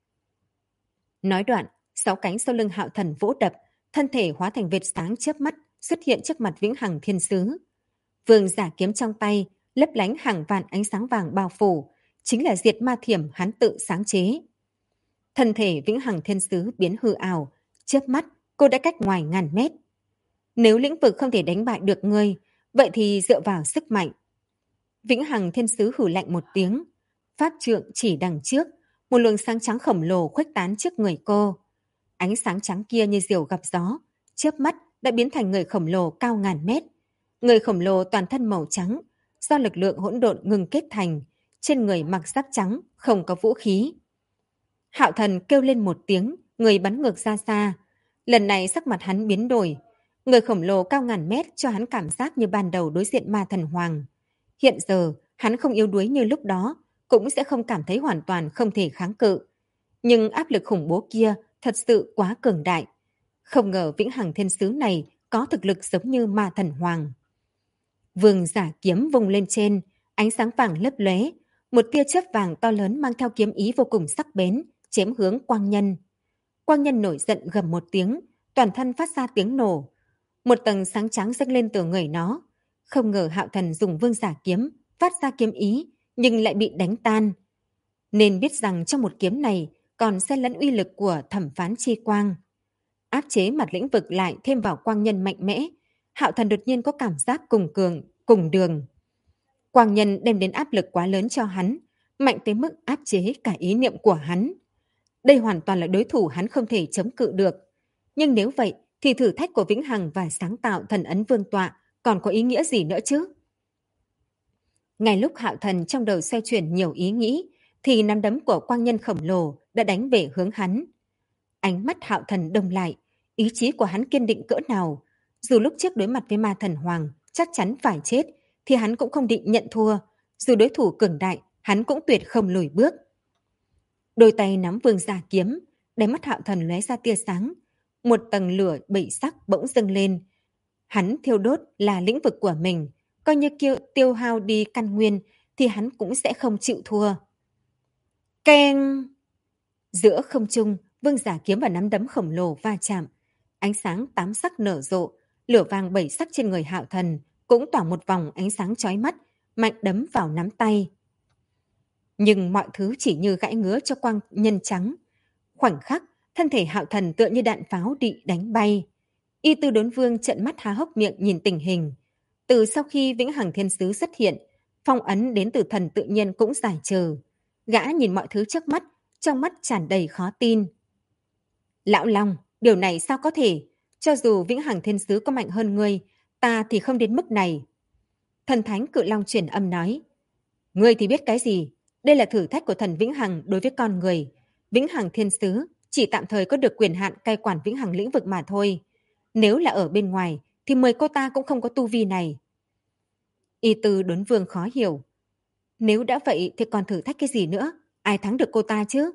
Speaker 1: Nói đoạn, 6 cánh sau lưng Hạo Thần vỗ đập, thân thể hóa thành vệt sáng chớp mắt xuất hiện trước mặt Vĩnh Hằng Thiên Sứ. Vương giả kiếm trong tay lấp lánh hàng vạn ánh sáng vàng bao phủ, chính là diệt ma thiểm hắn tự sáng chế. Thân thể Vĩnh Hằng Thiên Sứ biến hư ảo, chớp mắt cô đã cách ngoài ngàn mét. Nếu lĩnh vực không thể đánh bại được ngươi, vậy thì dựa vào sức mạnh. Vĩnh Hằng Thiên Sứ hử lạnh một tiếng, pháp trượng chỉ đằng trước, một luồng sáng trắng khổng lồ khuếch tán trước người cô. Ánh sáng trắng kia như diều gặp gió, chớp mắt đã biến thành người khổng lồ cao ngàn mét. Người khổng lồ toàn thân màu trắng, do lực lượng hỗn độn ngừng kết thành, trên người mặc giáp trắng, không có vũ khí. Hạo Thần kêu lên một tiếng, người bắn ngược ra xa. Lần này sắc mặt hắn biến đổi. Người khổng lồ cao ngàn mét cho hắn cảm giác như ban đầu đối diện ma thần hoàng. Hiện giờ, hắn không yếu đuối như lúc đó, cũng sẽ không cảm thấy hoàn toàn không thể kháng cự. Nhưng áp lực khủng bố kia thật sự quá cường đại. Không ngờ Vĩnh Hằng Thiên Sứ này có thực lực giống như ma thần hoàng. Vương giả kiếm vung lên trên, ánh sáng vàng lấp lóe, một tia chớp vàng to lớn mang theo kiếm ý vô cùng sắc bén, chém hướng Quang Nhân. Quang Nhân nổi giận gầm một tiếng, toàn thân phát ra tiếng nổ. Một tầng sáng trắng dâng lên từ người nó. Không ngờ Hạo Thần dùng vương giả kiếm, phát ra kiếm ý, nhưng lại bị đánh tan. Nên biết rằng trong một kiếm này còn xen lẫn uy lực của thẩm phán chi quang. Áp chế mặt lĩnh vực lại thêm vào Quang Nhân mạnh mẽ, Hạo Thần đột nhiên có cảm giác cùng cường, cùng đường. Quang Nhân đem đến áp lực quá lớn cho hắn, mạnh tới mức áp chế cả ý niệm của hắn. Đây hoàn toàn là đối thủ hắn không thể chống cự được. Nhưng nếu vậy, thì thử thách của Vĩnh Hằng và sáng tạo thần ấn vương tọa còn có ý nghĩa gì nữa chứ? Ngay lúc Hạo Thần trong đầu xoay chuyển nhiều ý nghĩ, thì nắm đấm của Quang Nhân khổng lồ đã đánh về hướng hắn. Ánh mắt Hạo Thần đông lại, ý chí của hắn kiên định cỡ nào. Dù lúc trước đối mặt với ma thần hoàng chắc chắn phải chết, thì hắn cũng không định nhận thua. Dù đối thủ cường đại, hắn cũng tuyệt không lùi bước. Đôi tay nắm vương giả kiếm, đáy mắt Hạo Thần lóe ra tia sáng. Một tầng lửa bảy sắc bỗng dâng lên. Hắn thiêu đốt là lĩnh vực của mình, coi như tiêu hao đi căn nguyên thì hắn cũng sẽ không chịu thua. Keng! Giữa không trung, vương giả kiếm và nắm đấm khổng lồ va chạm. Ánh sáng tám sắc nở rộ, lửa vàng bảy sắc trên người Hạo Thần cũng tỏa một vòng ánh sáng chói mắt, mạnh đấm vào nắm tay. Nhưng mọi thứ chỉ như gãi ngứa cho Quang Nhân trắng. Khoảnh khắc, thân thể Hạo Thần tựa như đạn pháo bị đánh bay. Y Tư Đốn Vương trợn mắt há hốc miệng nhìn tình hình. Từ sau khi Vĩnh Hằng Thiên Sứ xuất hiện, phong ấn đến từ thần tự nhiên cũng giải trừ. Gã nhìn mọi thứ trước mắt, trong mắt tràn đầy khó tin. Lão Long, điều này sao có thể? Cho dù Vĩnh Hằng Thiên Sứ có mạnh hơn ngươi, ta thì không đến mức này. Thần Thánh Cự Long truyền âm nói. Ngươi thì biết cái gì? Đây là thử thách của thần Vĩnh Hằng đối với con người. Vĩnh Hằng Thiên Sứ chỉ tạm thời có được quyền hạn cai quản Vĩnh Hằng lĩnh vực mà thôi. Nếu là ở bên ngoài, thì 10 cô ta cũng không có tu vi này. Y Tư Đốn Vương khó hiểu. Nếu đã vậy thì còn thử thách cái gì nữa? Ai thắng được cô ta chứ?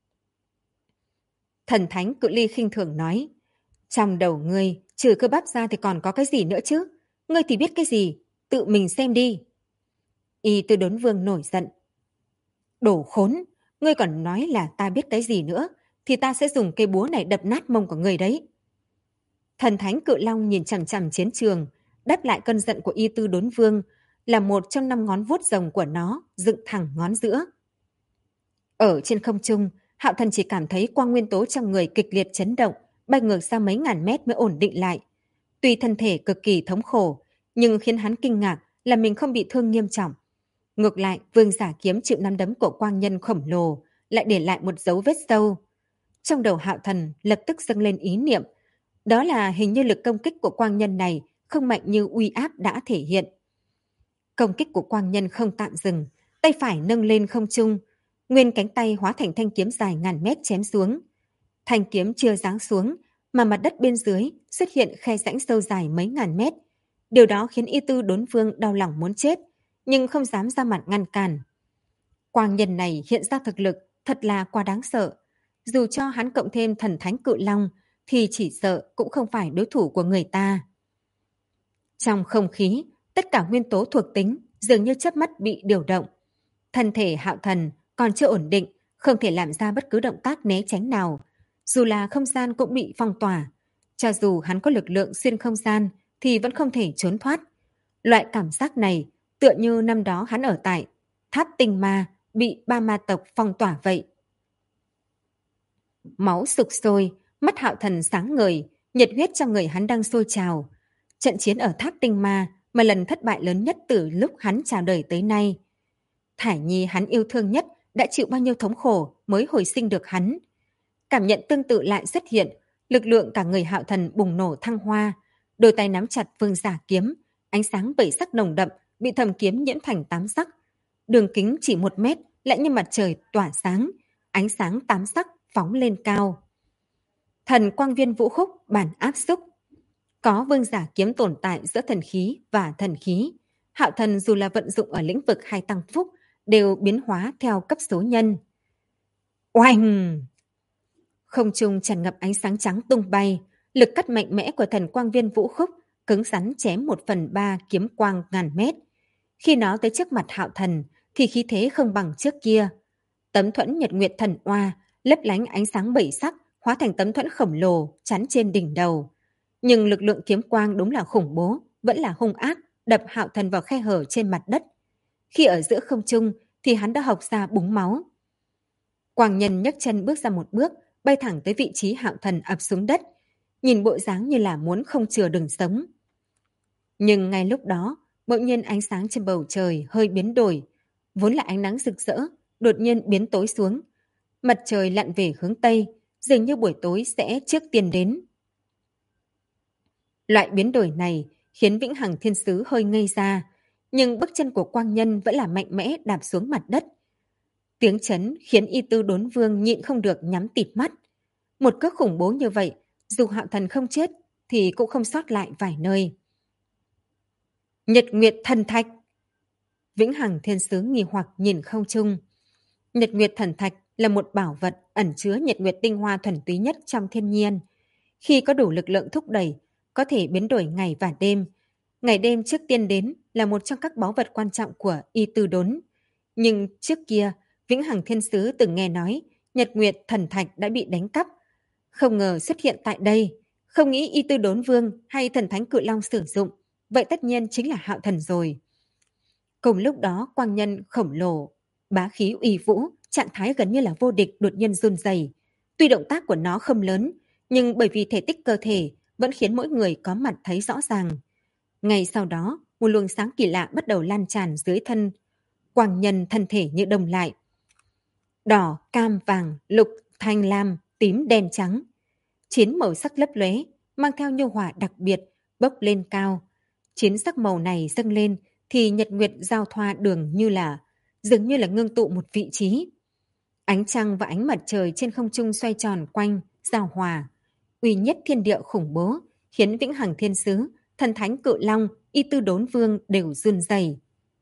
Speaker 1: Thần Thánh Cự Ly khinh thường nói. Trong đầu ngươi, trừ cơ bắp ra thì còn có cái gì nữa chứ? Ngươi thì biết cái gì? Tự mình xem đi. Y Tư Đốn Vương nổi giận. Đồ khốn! Ngươi còn nói là ta biết cái gì nữa, thì ta sẽ dùng cây búa này đập nát mông của ngươi đấy. Thần Thánh Cự Long nhìn chằm chằm chiến trường, đáp lại cơn giận của Y Tư Đốn Vương là một trong 5 ngón vuốt rồng của nó dựng thẳng ngón giữa. Ở trên không trung, Hạo Thần chỉ cảm thấy quang nguyên tố trong người kịch liệt chấn động, bay ngược ra mấy ngàn mét mới ổn định lại. Tuy thân thể cực kỳ thống khổ, Nhưng khiến hắn kinh ngạc là mình không bị thương nghiêm trọng. Ngược lại, Vương Giả Kiếm chịu nắm đấm của quang nhân khổng lồ, lại để lại một dấu vết sâu. Trong đầu Hạo Thần lập tức dâng lên ý niệm, đó là hình như lực công kích của quang nhân này không mạnh như uy áp đã thể hiện. Công kích của quang nhân không tạm dừng, tay phải nâng lên không trung, nguyên cánh tay hóa thành thanh kiếm dài ngàn mét chém xuống. Thanh kiếm chưa giáng xuống, mà mặt đất bên dưới xuất hiện khe rãnh sâu dài mấy ngàn mét. Điều đó khiến Y Tư Đốn Vương đau lòng muốn chết, nhưng không dám ra mặt ngăn cản. Quang nhân này hiện ra thực lực thật là quá đáng sợ. Dù cho hắn cộng thêm thần thánh cự long, thì chỉ sợ cũng không phải đối thủ của người ta. Trong không khí, tất cả nguyên tố thuộc tính dường như chớp mắt bị điều động. Thân thể Hạo Thần còn chưa ổn định, không thể làm ra bất cứ động tác né tránh nào. Dù là không gian cũng bị phong tỏa. Cho dù hắn có lực lượng xuyên không gian thì vẫn không thể trốn thoát. Loại cảm giác này tựa như năm đó hắn ở tại Tháp Tinh Ma bị ba ma tộc phong tỏa vậy. Máu sục sôi, mắt Hạo Thần sáng ngời, nhiệt huyết trong người hắn đang sôi trào. Trận chiến ở Tháp Tinh Ma mà lần thất bại lớn nhất từ lúc hắn chào đời tới nay. Thải Nhi hắn yêu thương nhất đã chịu bao nhiêu thống khổ mới hồi sinh được hắn. Cảm nhận tương tự lại xuất hiện, lực lượng cả người Hạo Thần bùng nổ thăng hoa, đôi tay nắm chặt Vương Giả Kiếm, ánh sáng bảy sắc nồng đậm bị thầm kiếm nhiễm thành 8 sắc. Đường kính chỉ 1 mét lại như mặt trời tỏa sáng, ánh sáng 8 sắc phóng lên cao. Thần quang viên vũ khúc bản áp xúc. Có Vương Giả Kiếm tồn tại giữa thần khí và thần khí. Hạo Thần dù là vận dụng ở lĩnh vực hay tăng phúc đều biến hóa theo cấp số nhân. Oanh! Không trung tràn ngập ánh sáng trắng tung bay, lực cắt mạnh mẽ của thần quang viên vũ khúc cứng rắn chém 1/3 kiếm quang ngàn mét. Khi nó tới trước mặt Hạo Thần thì khí thế không bằng trước kia. Tấm thuẫn Nhật Nguyệt Thần Oa lấp lánh ánh sáng bảy sắc hóa thành tấm thuẫn khổng lồ chắn trên đỉnh đầu. Nhưng lực lượng kiếm quang đúng là khủng bố, vẫn là hung ác, đập Hạo Thần vào khe hở trên mặt đất. Khi ở giữa không trung thì hắn đã học ra búng máu. Quang nhân nhấc chân bước ra một bước, bay thẳng tới vị trí Hạo Thần ập xuống đất, nhìn bộ dáng như là muốn không chừa đường sống. Nhưng ngay lúc đó, bỗng nhiên ánh sáng trên bầu trời hơi biến đổi, vốn là ánh nắng rực rỡ, đột nhiên biến tối xuống. Mặt trời lặn về hướng Tây, dường như buổi tối sẽ trước tiên đến. Loại biến đổi này khiến Vĩnh Hằng Thiên Sứ hơi ngây ra, nhưng bước chân của quang nhân vẫn là mạnh mẽ đạp xuống mặt đất. Tiếng chấn khiến Y Tư Đốn Vương nhịn không được nhắm tịt mắt. Một cước khủng bố như vậy, dù Hạo Thần không chết thì cũng không sót lại vài nơi. Nhật Nguyệt Thần Thạch. Vĩnh Hằng Thiên Sứ nghi hoặc nhìn không trung. Nhật Nguyệt Thần Thạch là một bảo vật ẩn chứa nhật nguyệt tinh hoa thuần túy nhất trong thiên nhiên. Khi có đủ lực lượng thúc đẩy, có thể biến đổi ngày và đêm. Ngày đêm trước tiên đến là một trong các báu vật quan trọng của Y Tư Đốn. Nhưng trước kia, Vĩnh Hằng Thiên Sứ từng nghe nói Nhật Nguyệt Thần Thạch đã bị đánh cắp. Không ngờ xuất hiện tại đây, không nghĩ Y Tư Đốn Vương hay Thần Thánh Cự Long sử dụng, vậy tất nhiên chính là Hạo Thần rồi. Cùng lúc đó, quang nhân khổng lồ, bá khí uy vũ, trạng thái gần như là vô địch đột nhiên run rẩy. Tuy động tác của nó không lớn, nhưng bởi vì thể tích cơ thể vẫn khiến mỗi người có mặt thấy rõ ràng. Ngay sau đó, một luồng sáng kỳ lạ bắt đầu lan tràn dưới thân. Quang nhân thân thể như đông lại. Đỏ, cam, vàng, lục, thanh lam, tím, đen, trắng. 9 màu sắc lấp lóe, mang theo nhu hòa đặc biệt, bốc lên cao. 9 sắc màu này dâng lên thì nhật nguyệt giao thoa đường dường như là ngưng tụ một vị trí. Ánh trăng và ánh mặt trời trên không trung xoay tròn quanh, giao hòa. Uy nhất thiên địa khủng bố, khiến Vĩnh Hằng Thiên Sứ, Thần Thánh Cự Long, Y Tư Đốn Vương đều run rẩy.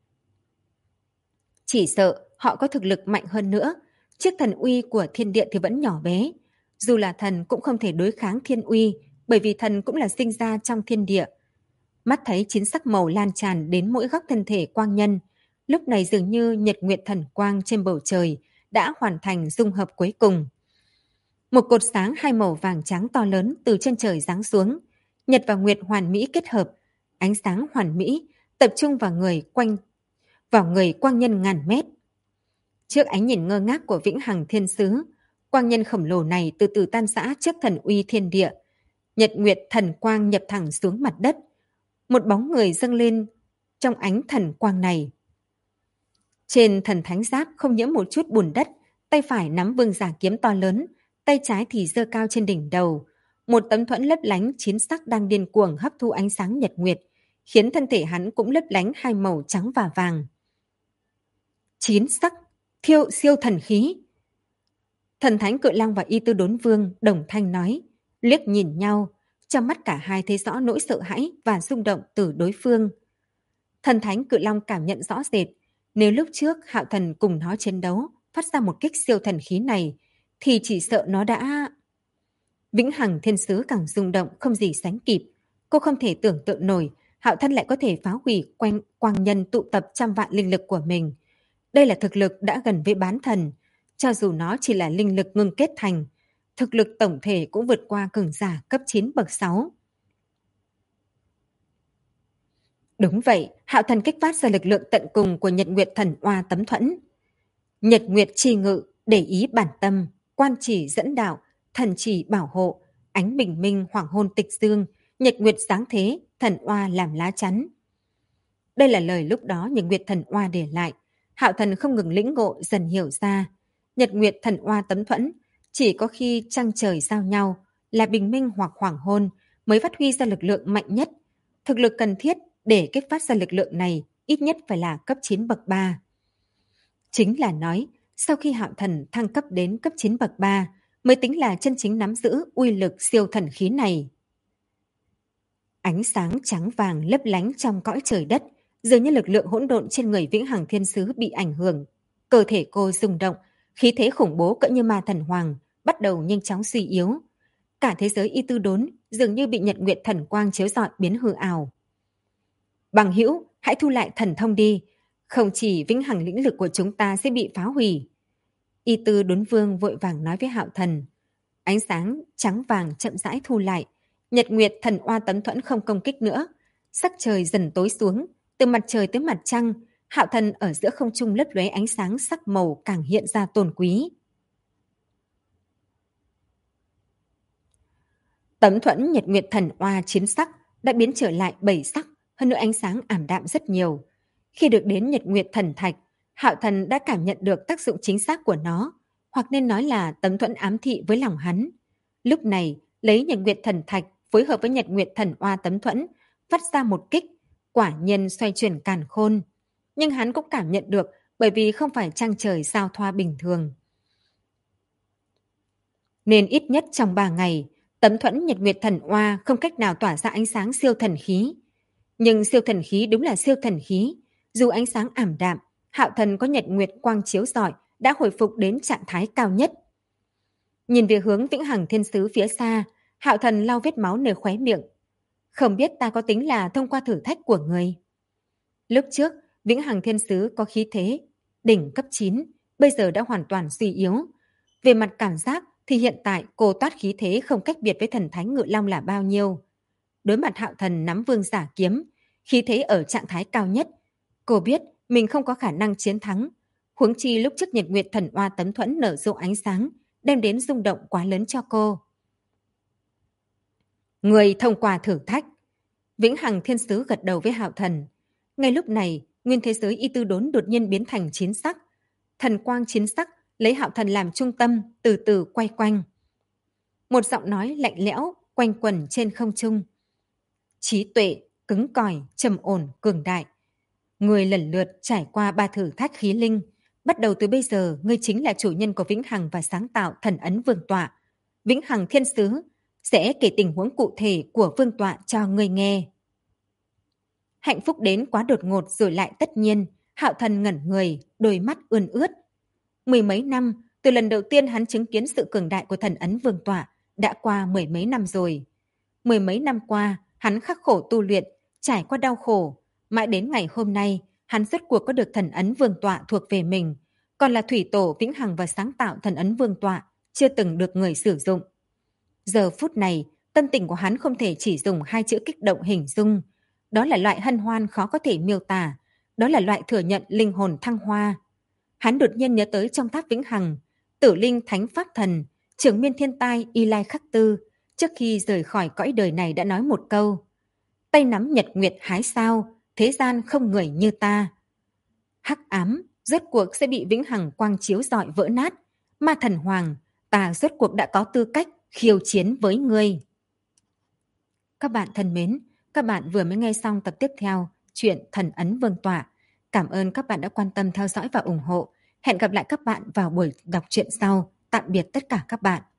Speaker 1: Chỉ sợ họ có thực lực mạnh hơn nữa, chiếc thần uy của thiên địa thì vẫn nhỏ bé. Dù là thần cũng không thể đối kháng thiên uy, bởi vì thần cũng là sinh ra trong thiên địa. Mắt thấy 9 sắc màu lan tràn đến mỗi góc thân thể quang nhân, lúc này dường như nhật nguyệt thần quang trên bầu trời đã hoàn thành dung hợp cuối cùng. Một cột sáng 2 màu vàng trắng to lớn từ trên trời giáng xuống, nhật và nguyệt hoàn mỹ kết hợp, ánh sáng hoàn mỹ tập trung vào người quang nhân ngàn mét. Trước ánh nhìn ngơ ngác của Vĩnh Hằng Thiên Sứ, quang nhân khổng lồ này từ từ tan rã trước thần uy thiên địa. Nhật nguyệt thần quang nhập thẳng xuống mặt đất. một bóng người dâng lên trong ánh thần quang này. Trên thần thánh giáp không nhiễm một chút bùn đất, tay phải nắm vương giả kiếm to lớn, tay trái thì giơ cao trên đỉnh đầu. Một tấm thuẫn lấp lánh chín sắc đang điên cuồng hấp thu ánh sáng nhật nguyệt, khiến thân thể hắn cũng lấp lánh hai màu trắng và vàng. Chín sắc, siêu thần khí. Thần thánh Cự Long và Y Tư Đốn Vương đồng thanh nói, liếc nhìn nhau, trong mắt cả hai thấy rõ nỗi sợ hãi và rung động từ đối phương. Thần thánh Cự Long cảm nhận rõ rệt, nếu lúc trước Hạo Thần cùng nó chiến đấu, phát ra một kích siêu thần khí này, thì chỉ sợ nó đã... Vĩnh Hằng Thiên Sứ càng rung động không gì sánh kịp. Cô không thể tưởng tượng nổi Hạo Thân lại có thể phá hủy quang nhân tụ tập trăm vạn linh lực của mình. Đây là thực lực đã gần với bán thần. Cho dù nó chỉ là linh lực ngưng kết thành, thực lực tổng thể cũng vượt qua cường giả cấp 9 bậc 6. Đúng vậy, Hạo Thần kích phát ra lực lượng tận cùng của Nhật Nguyệt Thần Oa tấm thuẫn. Nhật Nguyệt chi ngự, để ý bản tâm, quan chỉ dẫn đạo, thần chỉ bảo hộ, ánh bình minh hoàng hôn tịch dương, Nhật Nguyệt sáng thế, thần oa làm lá chắn. Đây là lời lúc đó Nhật Nguyệt thần oa để lại. Hạo Thần không ngừng lĩnh ngộ dần hiểu ra. Nhật Nguyệt thần oa tấm thuẫn, chỉ có khi trăng trời giao nhau, là bình minh hoặc hoàng hôn mới phát huy ra lực lượng mạnh nhất. Thực lực cần thiết để kích phát ra lực lượng này ít nhất phải là cấp 9 bậc 3. Chính là nói, sau khi Hạo Thần thăng cấp đến cấp 9 bậc 3, mới tính là chân chính nắm giữ uy lực siêu thần khí này. Ánh sáng trắng vàng lấp lánh trong cõi trời đất, dường như lực lượng hỗn độn trên người Vĩnh Hằng Thiên Sứ bị ảnh hưởng. Cơ thể cô rung động, khí thế khủng bố cỡ như ma thần hoàng, bắt đầu nhanh chóng suy yếu. Cả thế giới Y Tư Đốn dường như bị Nhật Nguyệt thần quang chiếu rọi biến hư ảo. Bằng hữu, hãy thu lại thần thông đi, không chỉ Vĩnh Hằng lĩnh lực của chúng ta sẽ bị phá hủy. Y Tư Đốn Vương vội vàng nói với Hạo Thần. Ánh sáng trắng vàng chậm rãi thu lại, Nhật Nguyệt thần oa tấm thuẫn không công kích nữa. Sắc trời dần tối xuống, từ mặt trời tới mặt trăng, Hạo Thần ở giữa không trung lấp lóe ánh sáng sắc màu càng hiện ra tôn quý. Tấm thuẫn Nhật Nguyệt thần oa 9 sắc đã biến trở lại 7 sắc, hơn nữa ánh sáng ảm đạm rất nhiều. Khi được đến Nhật Nguyệt thần thạch, Hạo Thần đã cảm nhận được tác dụng chính xác của nó, hoặc nên nói là tấm thuẫn ám thị với lòng hắn. Lúc này, lấy Nhật Nguyệt thần thạch phối hợp với Nhật Nguyệt thần oa tấm thuẫn, phát ra một kích, quả nhân xoay chuyển càn khôn. Nhưng hắn cũng cảm nhận được bởi vì không phải trăng trời sao thoa bình thường. Nên ít nhất trong 3 ngày, tấm thuẫn Nhật Nguyệt thần oa không cách nào tỏa ra ánh sáng siêu thần khí. Nhưng siêu thần khí đúng là siêu thần khí. Dù ánh sáng ảm đạm, Hạo Thần có Nhật Nguyệt quang chiếu rọi đã hồi phục đến trạng thái cao nhất. Nhìn về hướng Vĩnh Hằng Thiên Sứ phía xa, Hạo Thần lau vết máu nơi khóe miệng. Không biết ta có tính là thông qua thử thách của người. Lúc trước, Vĩnh Hằng Thiên Sứ có khí thế đỉnh cấp 9, bây giờ đã hoàn toàn suy yếu. Về mặt cảm giác thì hiện tại cô toát khí thế không cách biệt với thần thánh Ngự Long là bao nhiêu. Đối mặt Hạo Thần nắm vương giả kiếm, khí thế ở trạng thái cao nhất. Cô biết mình không có khả năng chiến thắng. Huống chi lúc trước Nhật Nguyệt thần oa tấm thuẫn nở rộ ánh sáng, đem đến rung động quá lớn cho cô. Người thông qua thử thách. Vĩnh Hằng Thiên Sứ gật đầu với Hạo Thần. Ngay lúc này, nguyên thế giới Y Tư Đốn đột nhiên biến thành 9 sắc. Thần quang 9 sắc lấy Hạo Thần làm trung tâm, từ từ quay quanh. Một giọng nói lạnh lẽo quanh quẩn trên không trung. Trí tuệ, cứng cỏi, trầm ổn, cường đại. Người lần lượt trải qua 3 thử thách khí linh. Bắt đầu từ bây giờ, ngươi chính là chủ nhân của Vĩnh Hằng và sáng tạo thần ấn vương tọa. Vĩnh Hằng Thiên Sứ sẽ kể tình huống cụ thể của vương tọa cho ngươi nghe. Hạnh phúc đến quá đột ngột rồi lại tất nhiên, Hạo Thần ngẩn người, đôi mắt ươn ướt. Mười mấy năm, từ lần đầu tiên hắn chứng kiến sự cường đại của thần ấn vương tọa, đã qua 10 mấy năm rồi. 10 mấy năm qua, hắn khắc khổ tu luyện, trải qua đau khổ. Mãi đến ngày hôm nay, hắn rốt cuộc có được thần ấn vương tọa thuộc về mình, còn là thủy tổ Vĩnh Hằng và sáng tạo thần ấn vương tọa, chưa từng được người sử dụng. Giờ phút này, tâm tình của hắn không thể chỉ dùng 2 chữ kích động hình dung. Đó là loại hân hoan khó có thể miêu tả, đó là loại thừa nhận linh hồn thăng hoa. Hắn đột nhiên nhớ tới trong tháp Vĩnh Hằng, Tử Linh Thánh Pháp Thần, Trưởng Miên Thiên Tai Y Lai Khắc Tư, trước khi rời khỏi cõi đời này đã nói một câu: tay nắm nhật nguyệt hái sao, thế gian không người như ta. Hắc ám rốt cuộc sẽ bị vĩnh hằng quang chiếu rọi vỡ nát. Ma thần hoàng, ta rốt cuộc đã có tư cách khiêu chiến với ngươi. Các bạn thân mến, các bạn vừa mới nghe xong tập tiếp theo chuyện Thần ấn Vương tọa. Cảm ơn các bạn đã quan tâm theo dõi và ủng hộ. Hẹn gặp lại các bạn vào buổi đọc truyện sau. Tạm biệt tất cả các bạn.